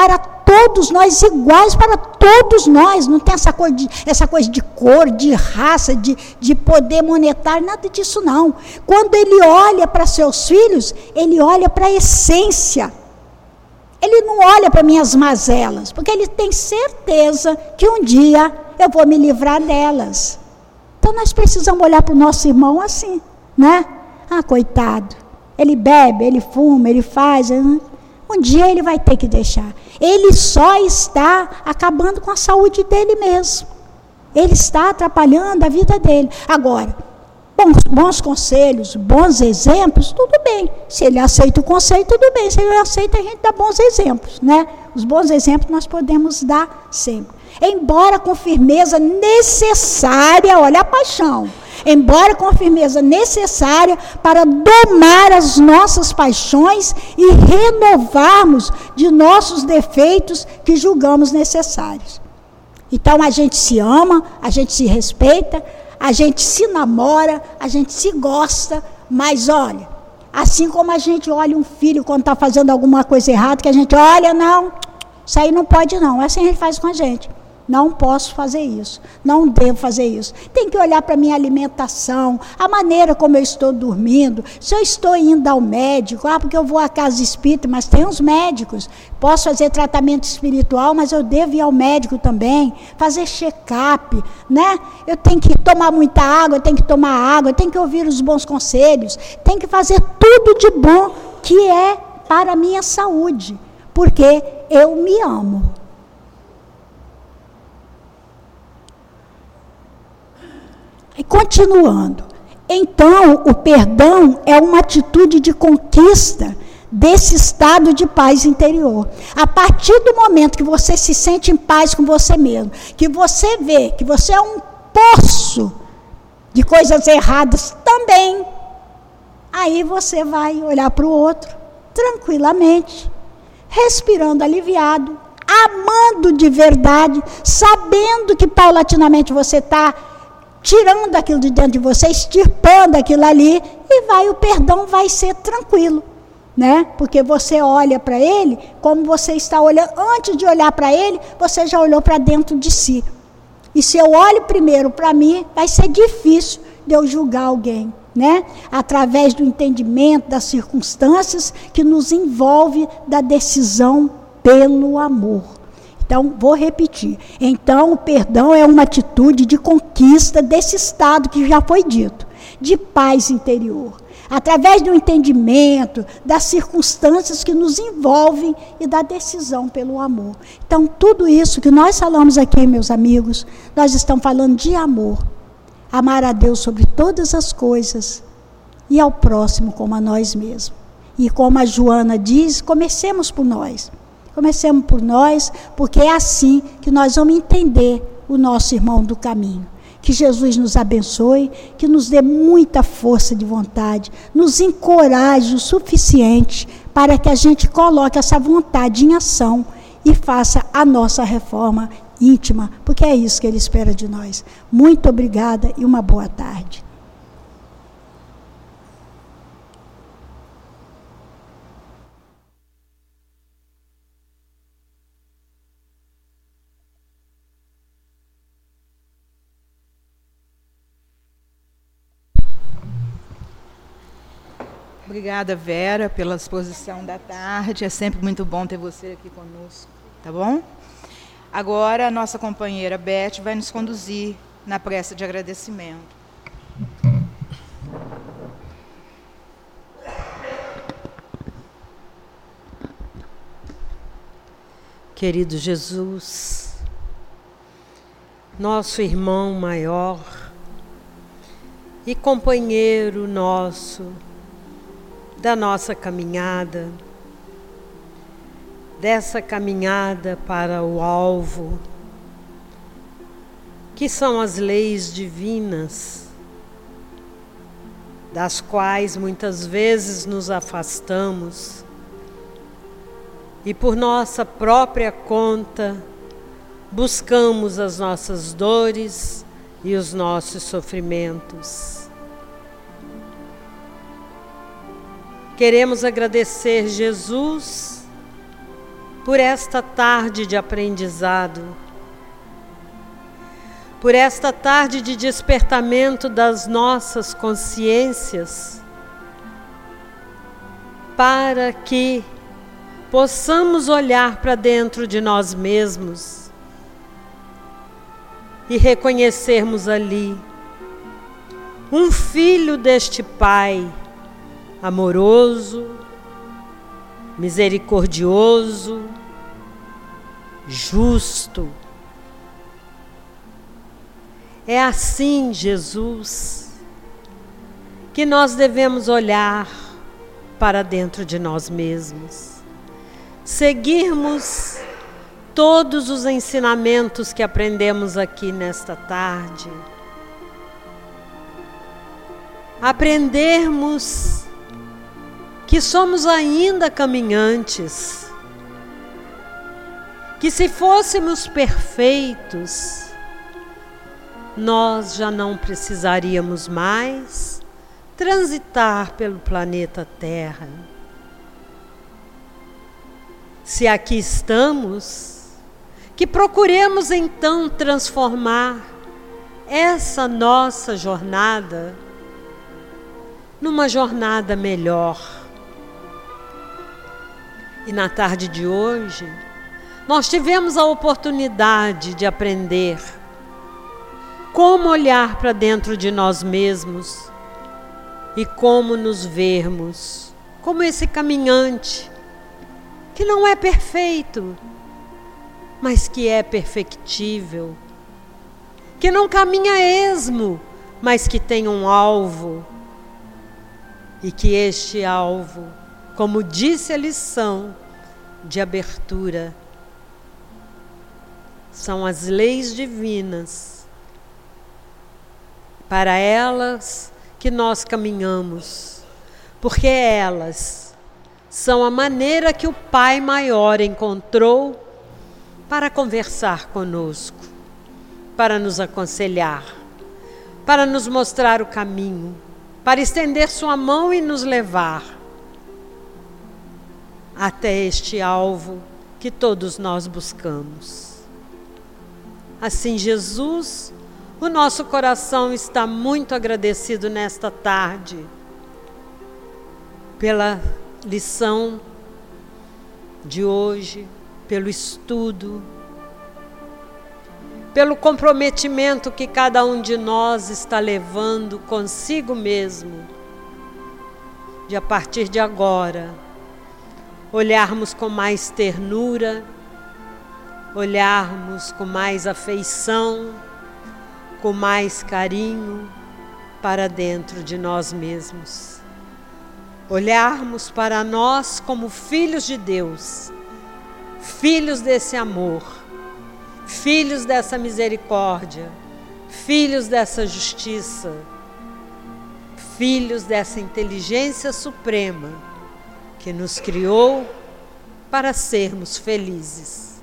todos nós, iguais para todos nós. Não tem essa coisa de, essa coisa de cor, de raça, de, de poder monetário, nada disso não. Quando ele olha para seus filhos, ele olha para a essência. Ele não olha para minhas mazelas, porque ele tem certeza que um dia eu vou me livrar delas. Então nós precisamos olhar para o nosso irmão assim, né? Ah, coitado, ele bebe, ele fuma, ele faz, né? Um dia ele vai ter que deixar. Ele só está acabando com a saúde dele mesmo. Ele está atrapalhando a vida dele. Agora, bons, bons conselhos, bons exemplos, tudo bem. Se ele aceita o conselho, tudo bem. Se ele não aceita, a gente dá bons exemplos, né? Os bons exemplos nós podemos dar sempre. Embora com firmeza necessária, olha a paixão, embora com firmeza necessária para domar as nossas paixões e renovarmos de nossos defeitos que julgamos necessários. Então a gente se ama, a gente se respeita, a gente se namora, a gente se gosta, mas olha, assim como a gente olha um filho quando está fazendo alguma coisa errada, que a gente olha, não, isso aí não pode não, assim a gente faz com a gente. Não posso fazer isso, não devo fazer isso. Tem que olhar para a minha alimentação, a maneira como eu estou dormindo, se eu estou indo ao médico, ah, porque eu vou à casa espírita, mas tem uns médicos, posso fazer tratamento espiritual, mas eu devo ir ao médico também, fazer check-up, né? Eu tenho que tomar muita água, eu tenho que tomar água, eu tenho que ouvir os bons conselhos, tenho que fazer tudo de bom que é para a minha saúde, porque eu me amo. E continuando, então o perdão é uma atitude de conquista desse estado de paz interior. A partir do momento que você se sente em paz com você mesmo, que você vê que você é um poço de coisas erradas também, aí você vai olhar para o outro tranquilamente, respirando aliviado, amando de verdade, sabendo que paulatinamente você está tirando aquilo de dentro de você, extirpando aquilo ali, e vai, o perdão vai ser tranquilo, né? Porque você olha para ele, como você está olhando, antes de olhar para ele, você já olhou para dentro de si. E se eu olho primeiro para mim, vai ser difícil de eu julgar alguém, né? Através do entendimento das circunstâncias que nos envolve da decisão pelo amor. Então, vou repetir. Então, o perdão é uma atitude de conquista desse estado que já foi dito, de paz interior, através do entendimento das circunstâncias que nos envolvem e da decisão pelo amor. Então, tudo isso que nós falamos aqui, meus amigos, nós estamos falando de amor. Amar a Deus sobre todas as coisas e ao próximo como a nós mesmos. E como a Joana diz, comecemos por nós. Comecemos por nós, porque é assim que nós vamos entender o nosso irmão do caminho. Que Jesus nos abençoe, que nos dê muita força de vontade, nos encoraje o suficiente para que a gente coloque essa vontade em ação e faça a nossa reforma íntima, porque é isso que Ele espera de nós. Muito obrigada e uma boa tarde. Obrigada, Vera, pela exposição da tarde. É sempre muito bom ter você aqui conosco, tá bom? Agora, a nossa companheira Beth vai nos conduzir na prece de agradecimento. Querido Jesus, nosso irmão maior e companheiro nosso da nossa caminhada, dessa caminhada para o alvo, que são as leis divinas, das quais muitas vezes nos afastamos e por nossa própria conta buscamos as nossas dores e os nossos sofrimentos. Queremos agradecer, Jesus, por esta tarde de aprendizado, por esta tarde de despertamento das nossas consciências, para que possamos olhar para dentro de nós mesmos e reconhecermos ali um filho deste Pai amoroso, misericordioso, justo. É assim, Jesus, que nós devemos olhar para dentro de nós mesmos, seguirmos todos os ensinamentos que aprendemos aqui nesta tarde, aprendermos que somos ainda caminhantes, que se fôssemos perfeitos, nós já não precisaríamos mais transitar pelo planeta Terra. Se aqui estamos, que procuremos então transformar essa nossa jornada numa jornada melhor. E na tarde de hoje, nós tivemos a oportunidade de aprender como olhar para dentro de nós mesmos e como nos vermos como esse caminhante que não é perfeito, mas que é perfectível, que não caminha a esmo, mas que tem um alvo, e que este alvo, como disse a lição de abertura, são as leis divinas. Para elas que nós caminhamos, porque elas são a maneira que o Pai Maior encontrou para conversar conosco, para nos aconselhar, para nos mostrar o caminho, para estender sua mão e nos levar até este alvo que todos nós buscamos. Assim, Jesus, o nosso coração está muito agradecido nesta tarde pela lição de hoje, pelo estudo, pelo comprometimento que cada um de nós está levando consigo mesmo, de a partir de agora, olharmos com mais ternura, olharmos com mais afeição, com mais carinho para dentro de nós mesmos. Olharmos para nós como filhos de Deus, filhos desse amor, filhos dessa misericórdia, filhos dessa justiça, filhos dessa inteligência suprema que nos criou para sermos felizes.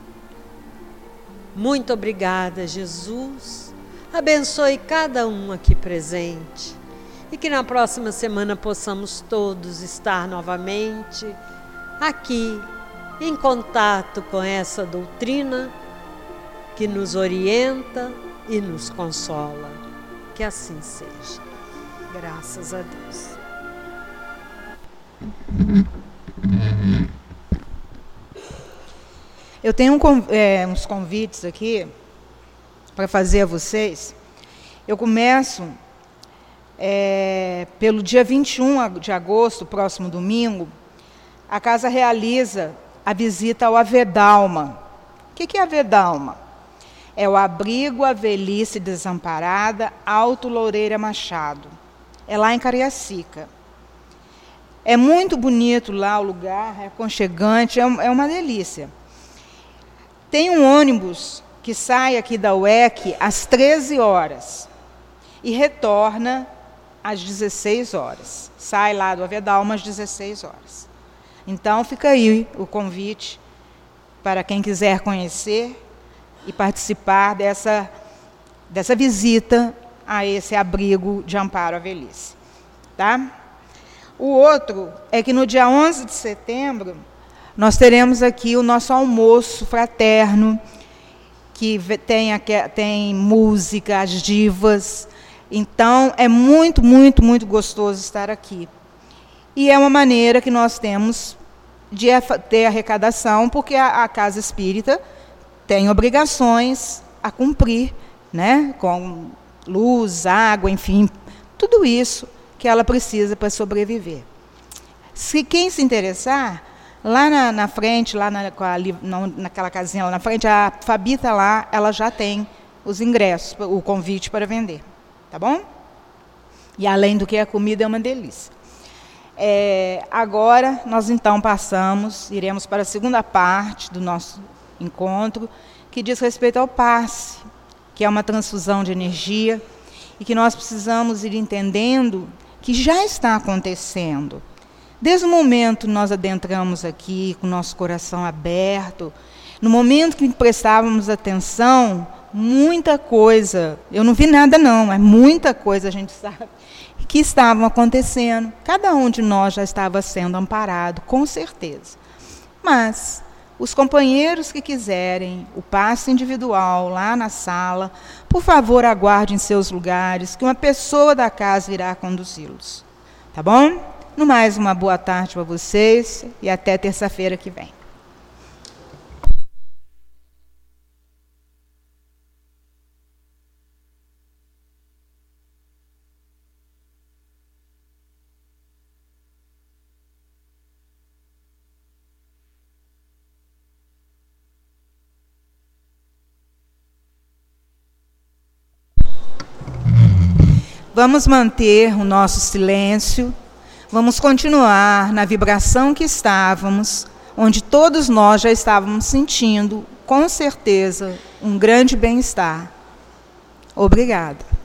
Muito obrigada, Jesus. Abençoe cada um aqui presente e que na próxima semana possamos todos estar novamente aqui em contato com essa doutrina que nos orienta e nos consola. Que assim seja. Graças a Deus. Eu tenho um, é, uns convites aqui para fazer a vocês. Eu começo é, pelo dia vinte e um de agosto, próximo domingo, a casa realiza a visita ao Avedalma. O que, que é Avedalma? É o Abrigo à Velhice Desamparada, Alto Loureira Machado. É lá em Cariacica. É muito bonito lá o lugar, é aconchegante, é uma delícia. Tem um ônibus que sai aqui da U E C às treze horas e retorna às dezesseis horas. Sai lá do Avedalma às dezesseis horas. Então fica aí o convite para quem quiser conhecer e participar dessa, dessa visita a esse abrigo de amparo à velhice. Tá? O outro é que no dia onze de setembro nós teremos aqui o nosso almoço fraterno, que tem, tem música, as divas. Então, é muito, muito, muito gostoso estar aqui. E é uma maneira que nós temos de ter arrecadação, porque a, a Casa Espírita tem obrigações a cumprir, né, com luz, água, enfim, tudo isso que ela precisa para sobreviver. Se quem se interessar, lá na, na frente, lá na, ali, não, naquela casinha lá na frente, a Fabi está lá, ela já tem os ingressos, o convite para vender, tá bom? E além do que a comida é uma delícia. É, agora, nós então passamos, iremos para a segunda parte do nosso encontro, que diz respeito ao passe, que é uma transfusão de energia, e que nós precisamos ir entendendo que já está acontecendo. Desde o momento que nós adentramos aqui, com o nosso coração aberto, no momento que prestávamos atenção, muita coisa, eu não vi nada não, mas muita coisa a gente sabe, que estavam acontecendo. Cada um de nós já estava sendo amparado, com certeza. Mas os companheiros que quiserem o passe individual lá na sala, por favor, aguardem seus lugares, que uma pessoa da casa irá conduzi-los. Tá bom? No mais, uma boa tarde para vocês e até terça-feira que vem. Vamos manter o nosso silêncio, vamos continuar na vibração que estávamos, onde todos nós já estávamos sentindo, com certeza, um grande bem-estar. Obrigada.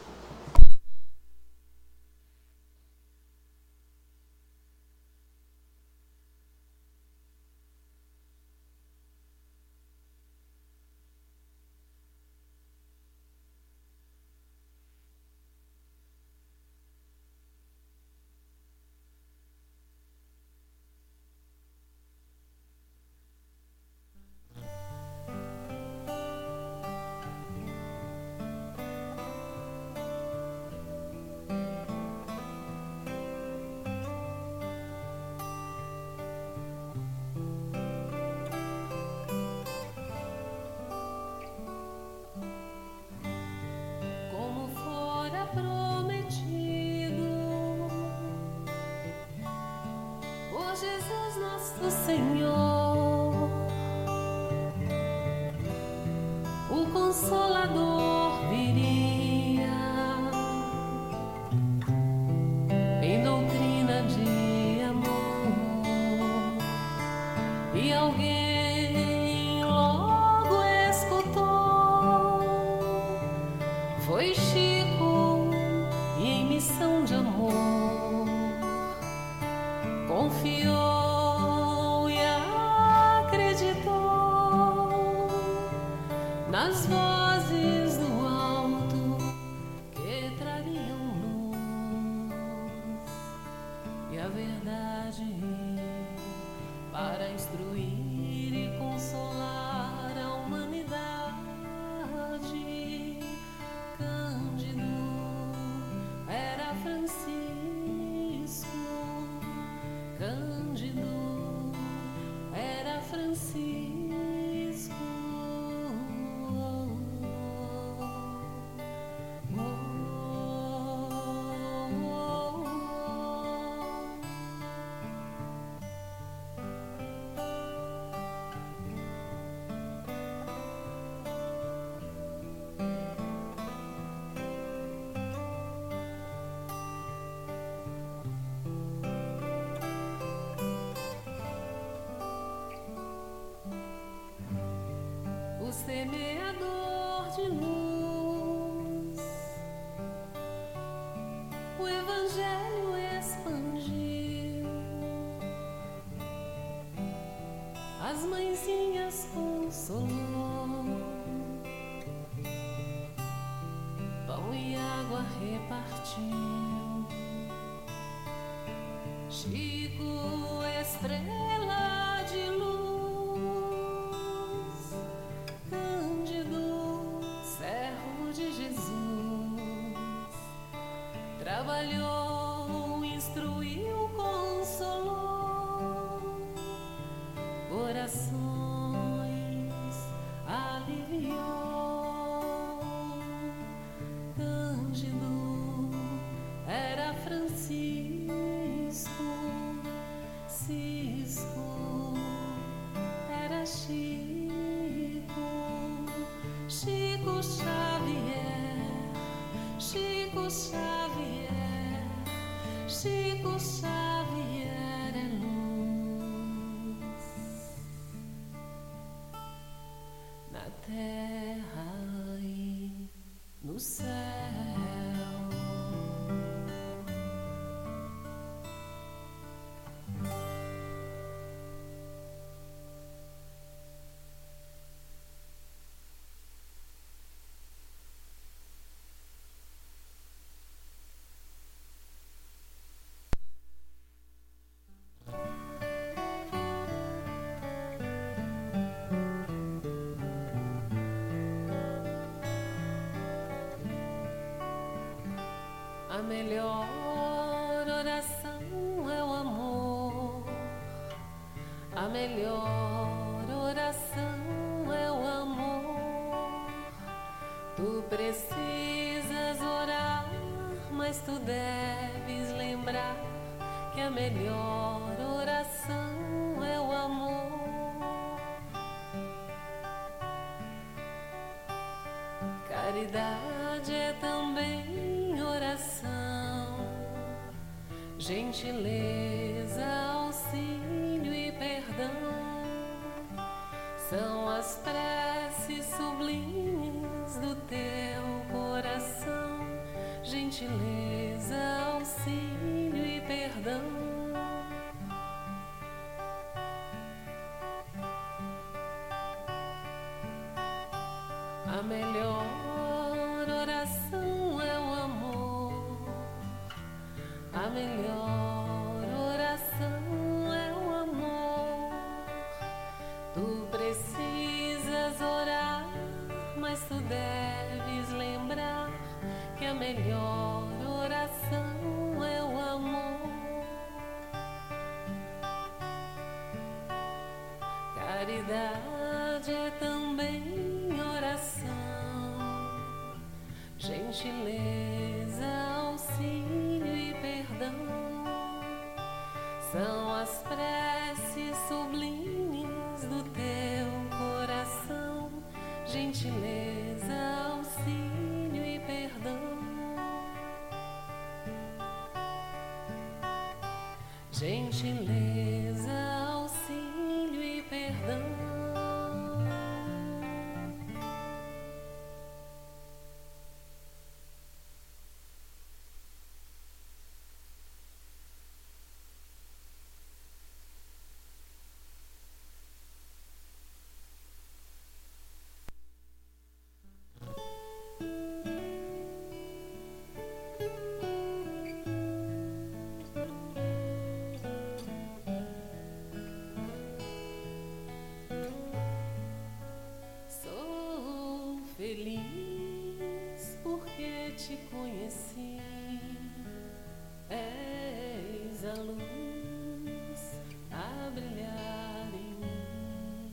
Semeador de luz, o Evangelho expandiu, as mãezinhas consolou, pão e água repartiu, Chico, estrela de instruiu, consolou, corações aliviou. Cândido era Francisco, Cisco era Chico, Chico Xavier, Chico Xavier, Chico Xavier é luz na terra e no céu. A melhor oração é o amor. A melhor oração é o amor. Tu precisas orar, mas tu deves lembrar que a melhor oração é o amor. Caridade é também oração, gentileza, auxílio e perdão. São as preces sublimes do teu coração, gentileza, auxílio e perdão. A melhor oração é o amor. A melhor oração é o amor. Tu precisas orar, mas tu deves lembrar que a melhor oração é o amor. Caridade é também oração, gentileza, auxílio e perdão. São as preces sublimes do teu coração, gentileza, auxílio e perdão. Gentileza, auxílio e perdão. Feliz porque te conheci, és a luz a brilhar em mim,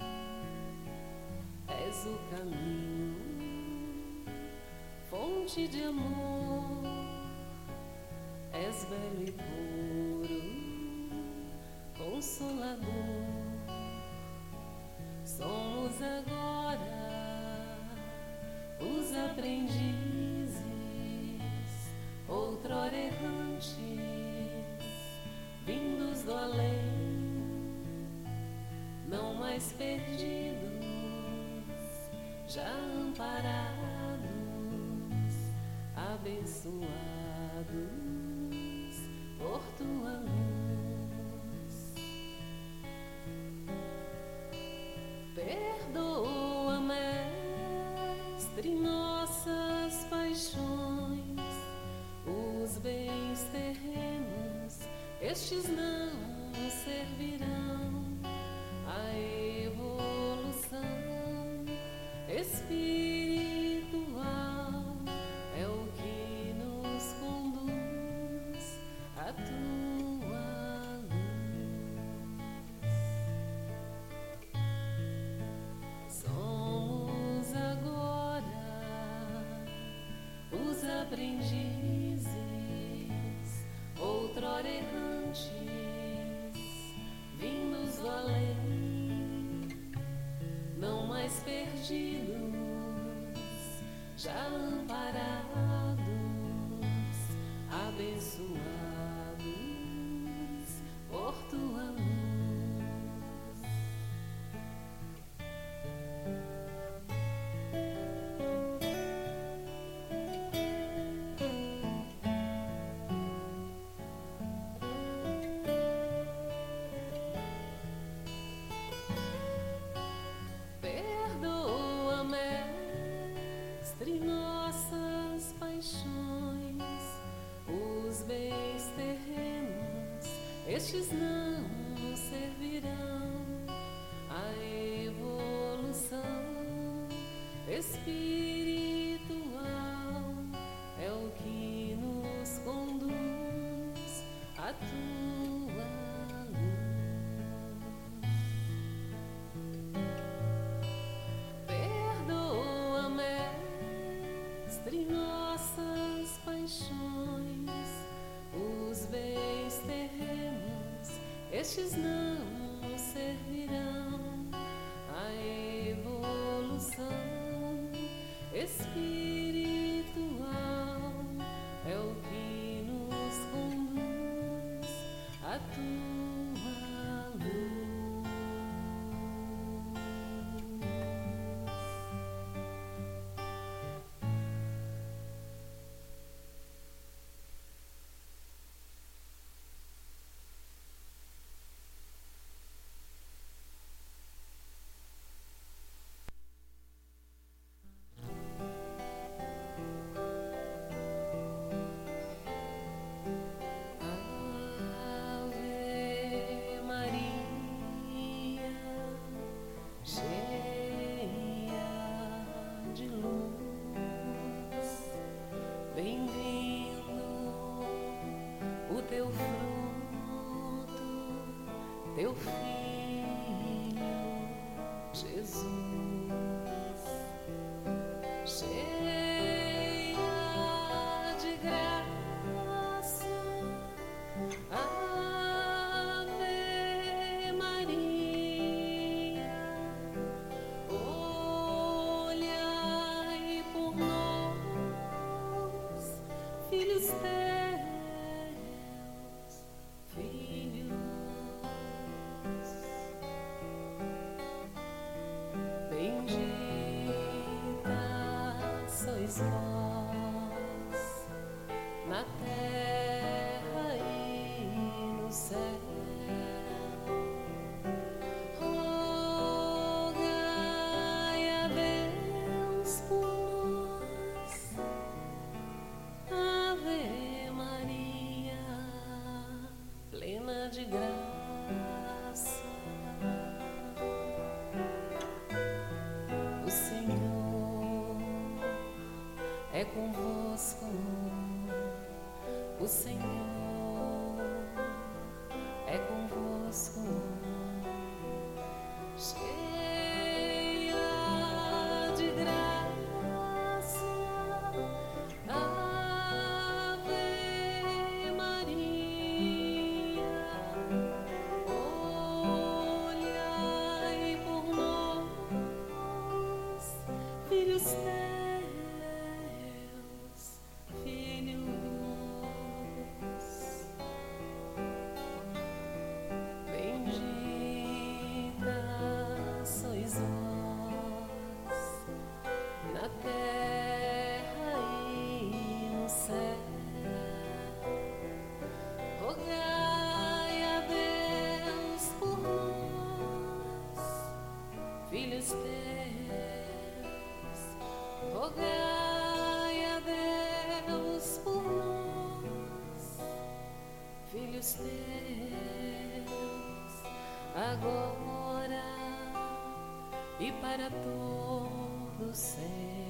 és o caminho, fonte de amor, és belo e puro, consolador. Somos agora os aprendizes, outrora errantes, vindos do além, não mais perdidos, já amparados, abençoados por tua luz. Perdoa, Mestre, nossas paixões, os bens terrenos, estes não servirão à evolução espiritual, é o que nos conduz a tu. ora errantes, vindos do além, não mais perdidos, já amparados, abençoados por tua luz. Perdoa, Mestre, nossas paixões, os bens terrenos, estes não nos servirão. A evolução espiritual é o que nos conduz à tua luz. Perdoa, Mestre, nossas paixões, os bens terrenos, estes não nos servirão. A evolução espiritual é o que nos conduz à tua luz. Ave Maria, cheia de luz, bem-vindo o teu fruto, teu filho Jesus. Cheia de graça, Ave Maria, olhai por nós, filhos teus, filhos. Bendita sois vós na terra e no céu. Rogai a Deus por nós, Ave Maria, plena de graça. O Senhor é convosco, o Senhor é convosco. Cheia de graça, Ave Maria, olhai por nós, filhos teus, filhos. Bendita sois vós na terra e no céu. Rogai a Deus por nós, filhos teus. Rogai a Deus por nós, filhos teus, agora e para todo sempre.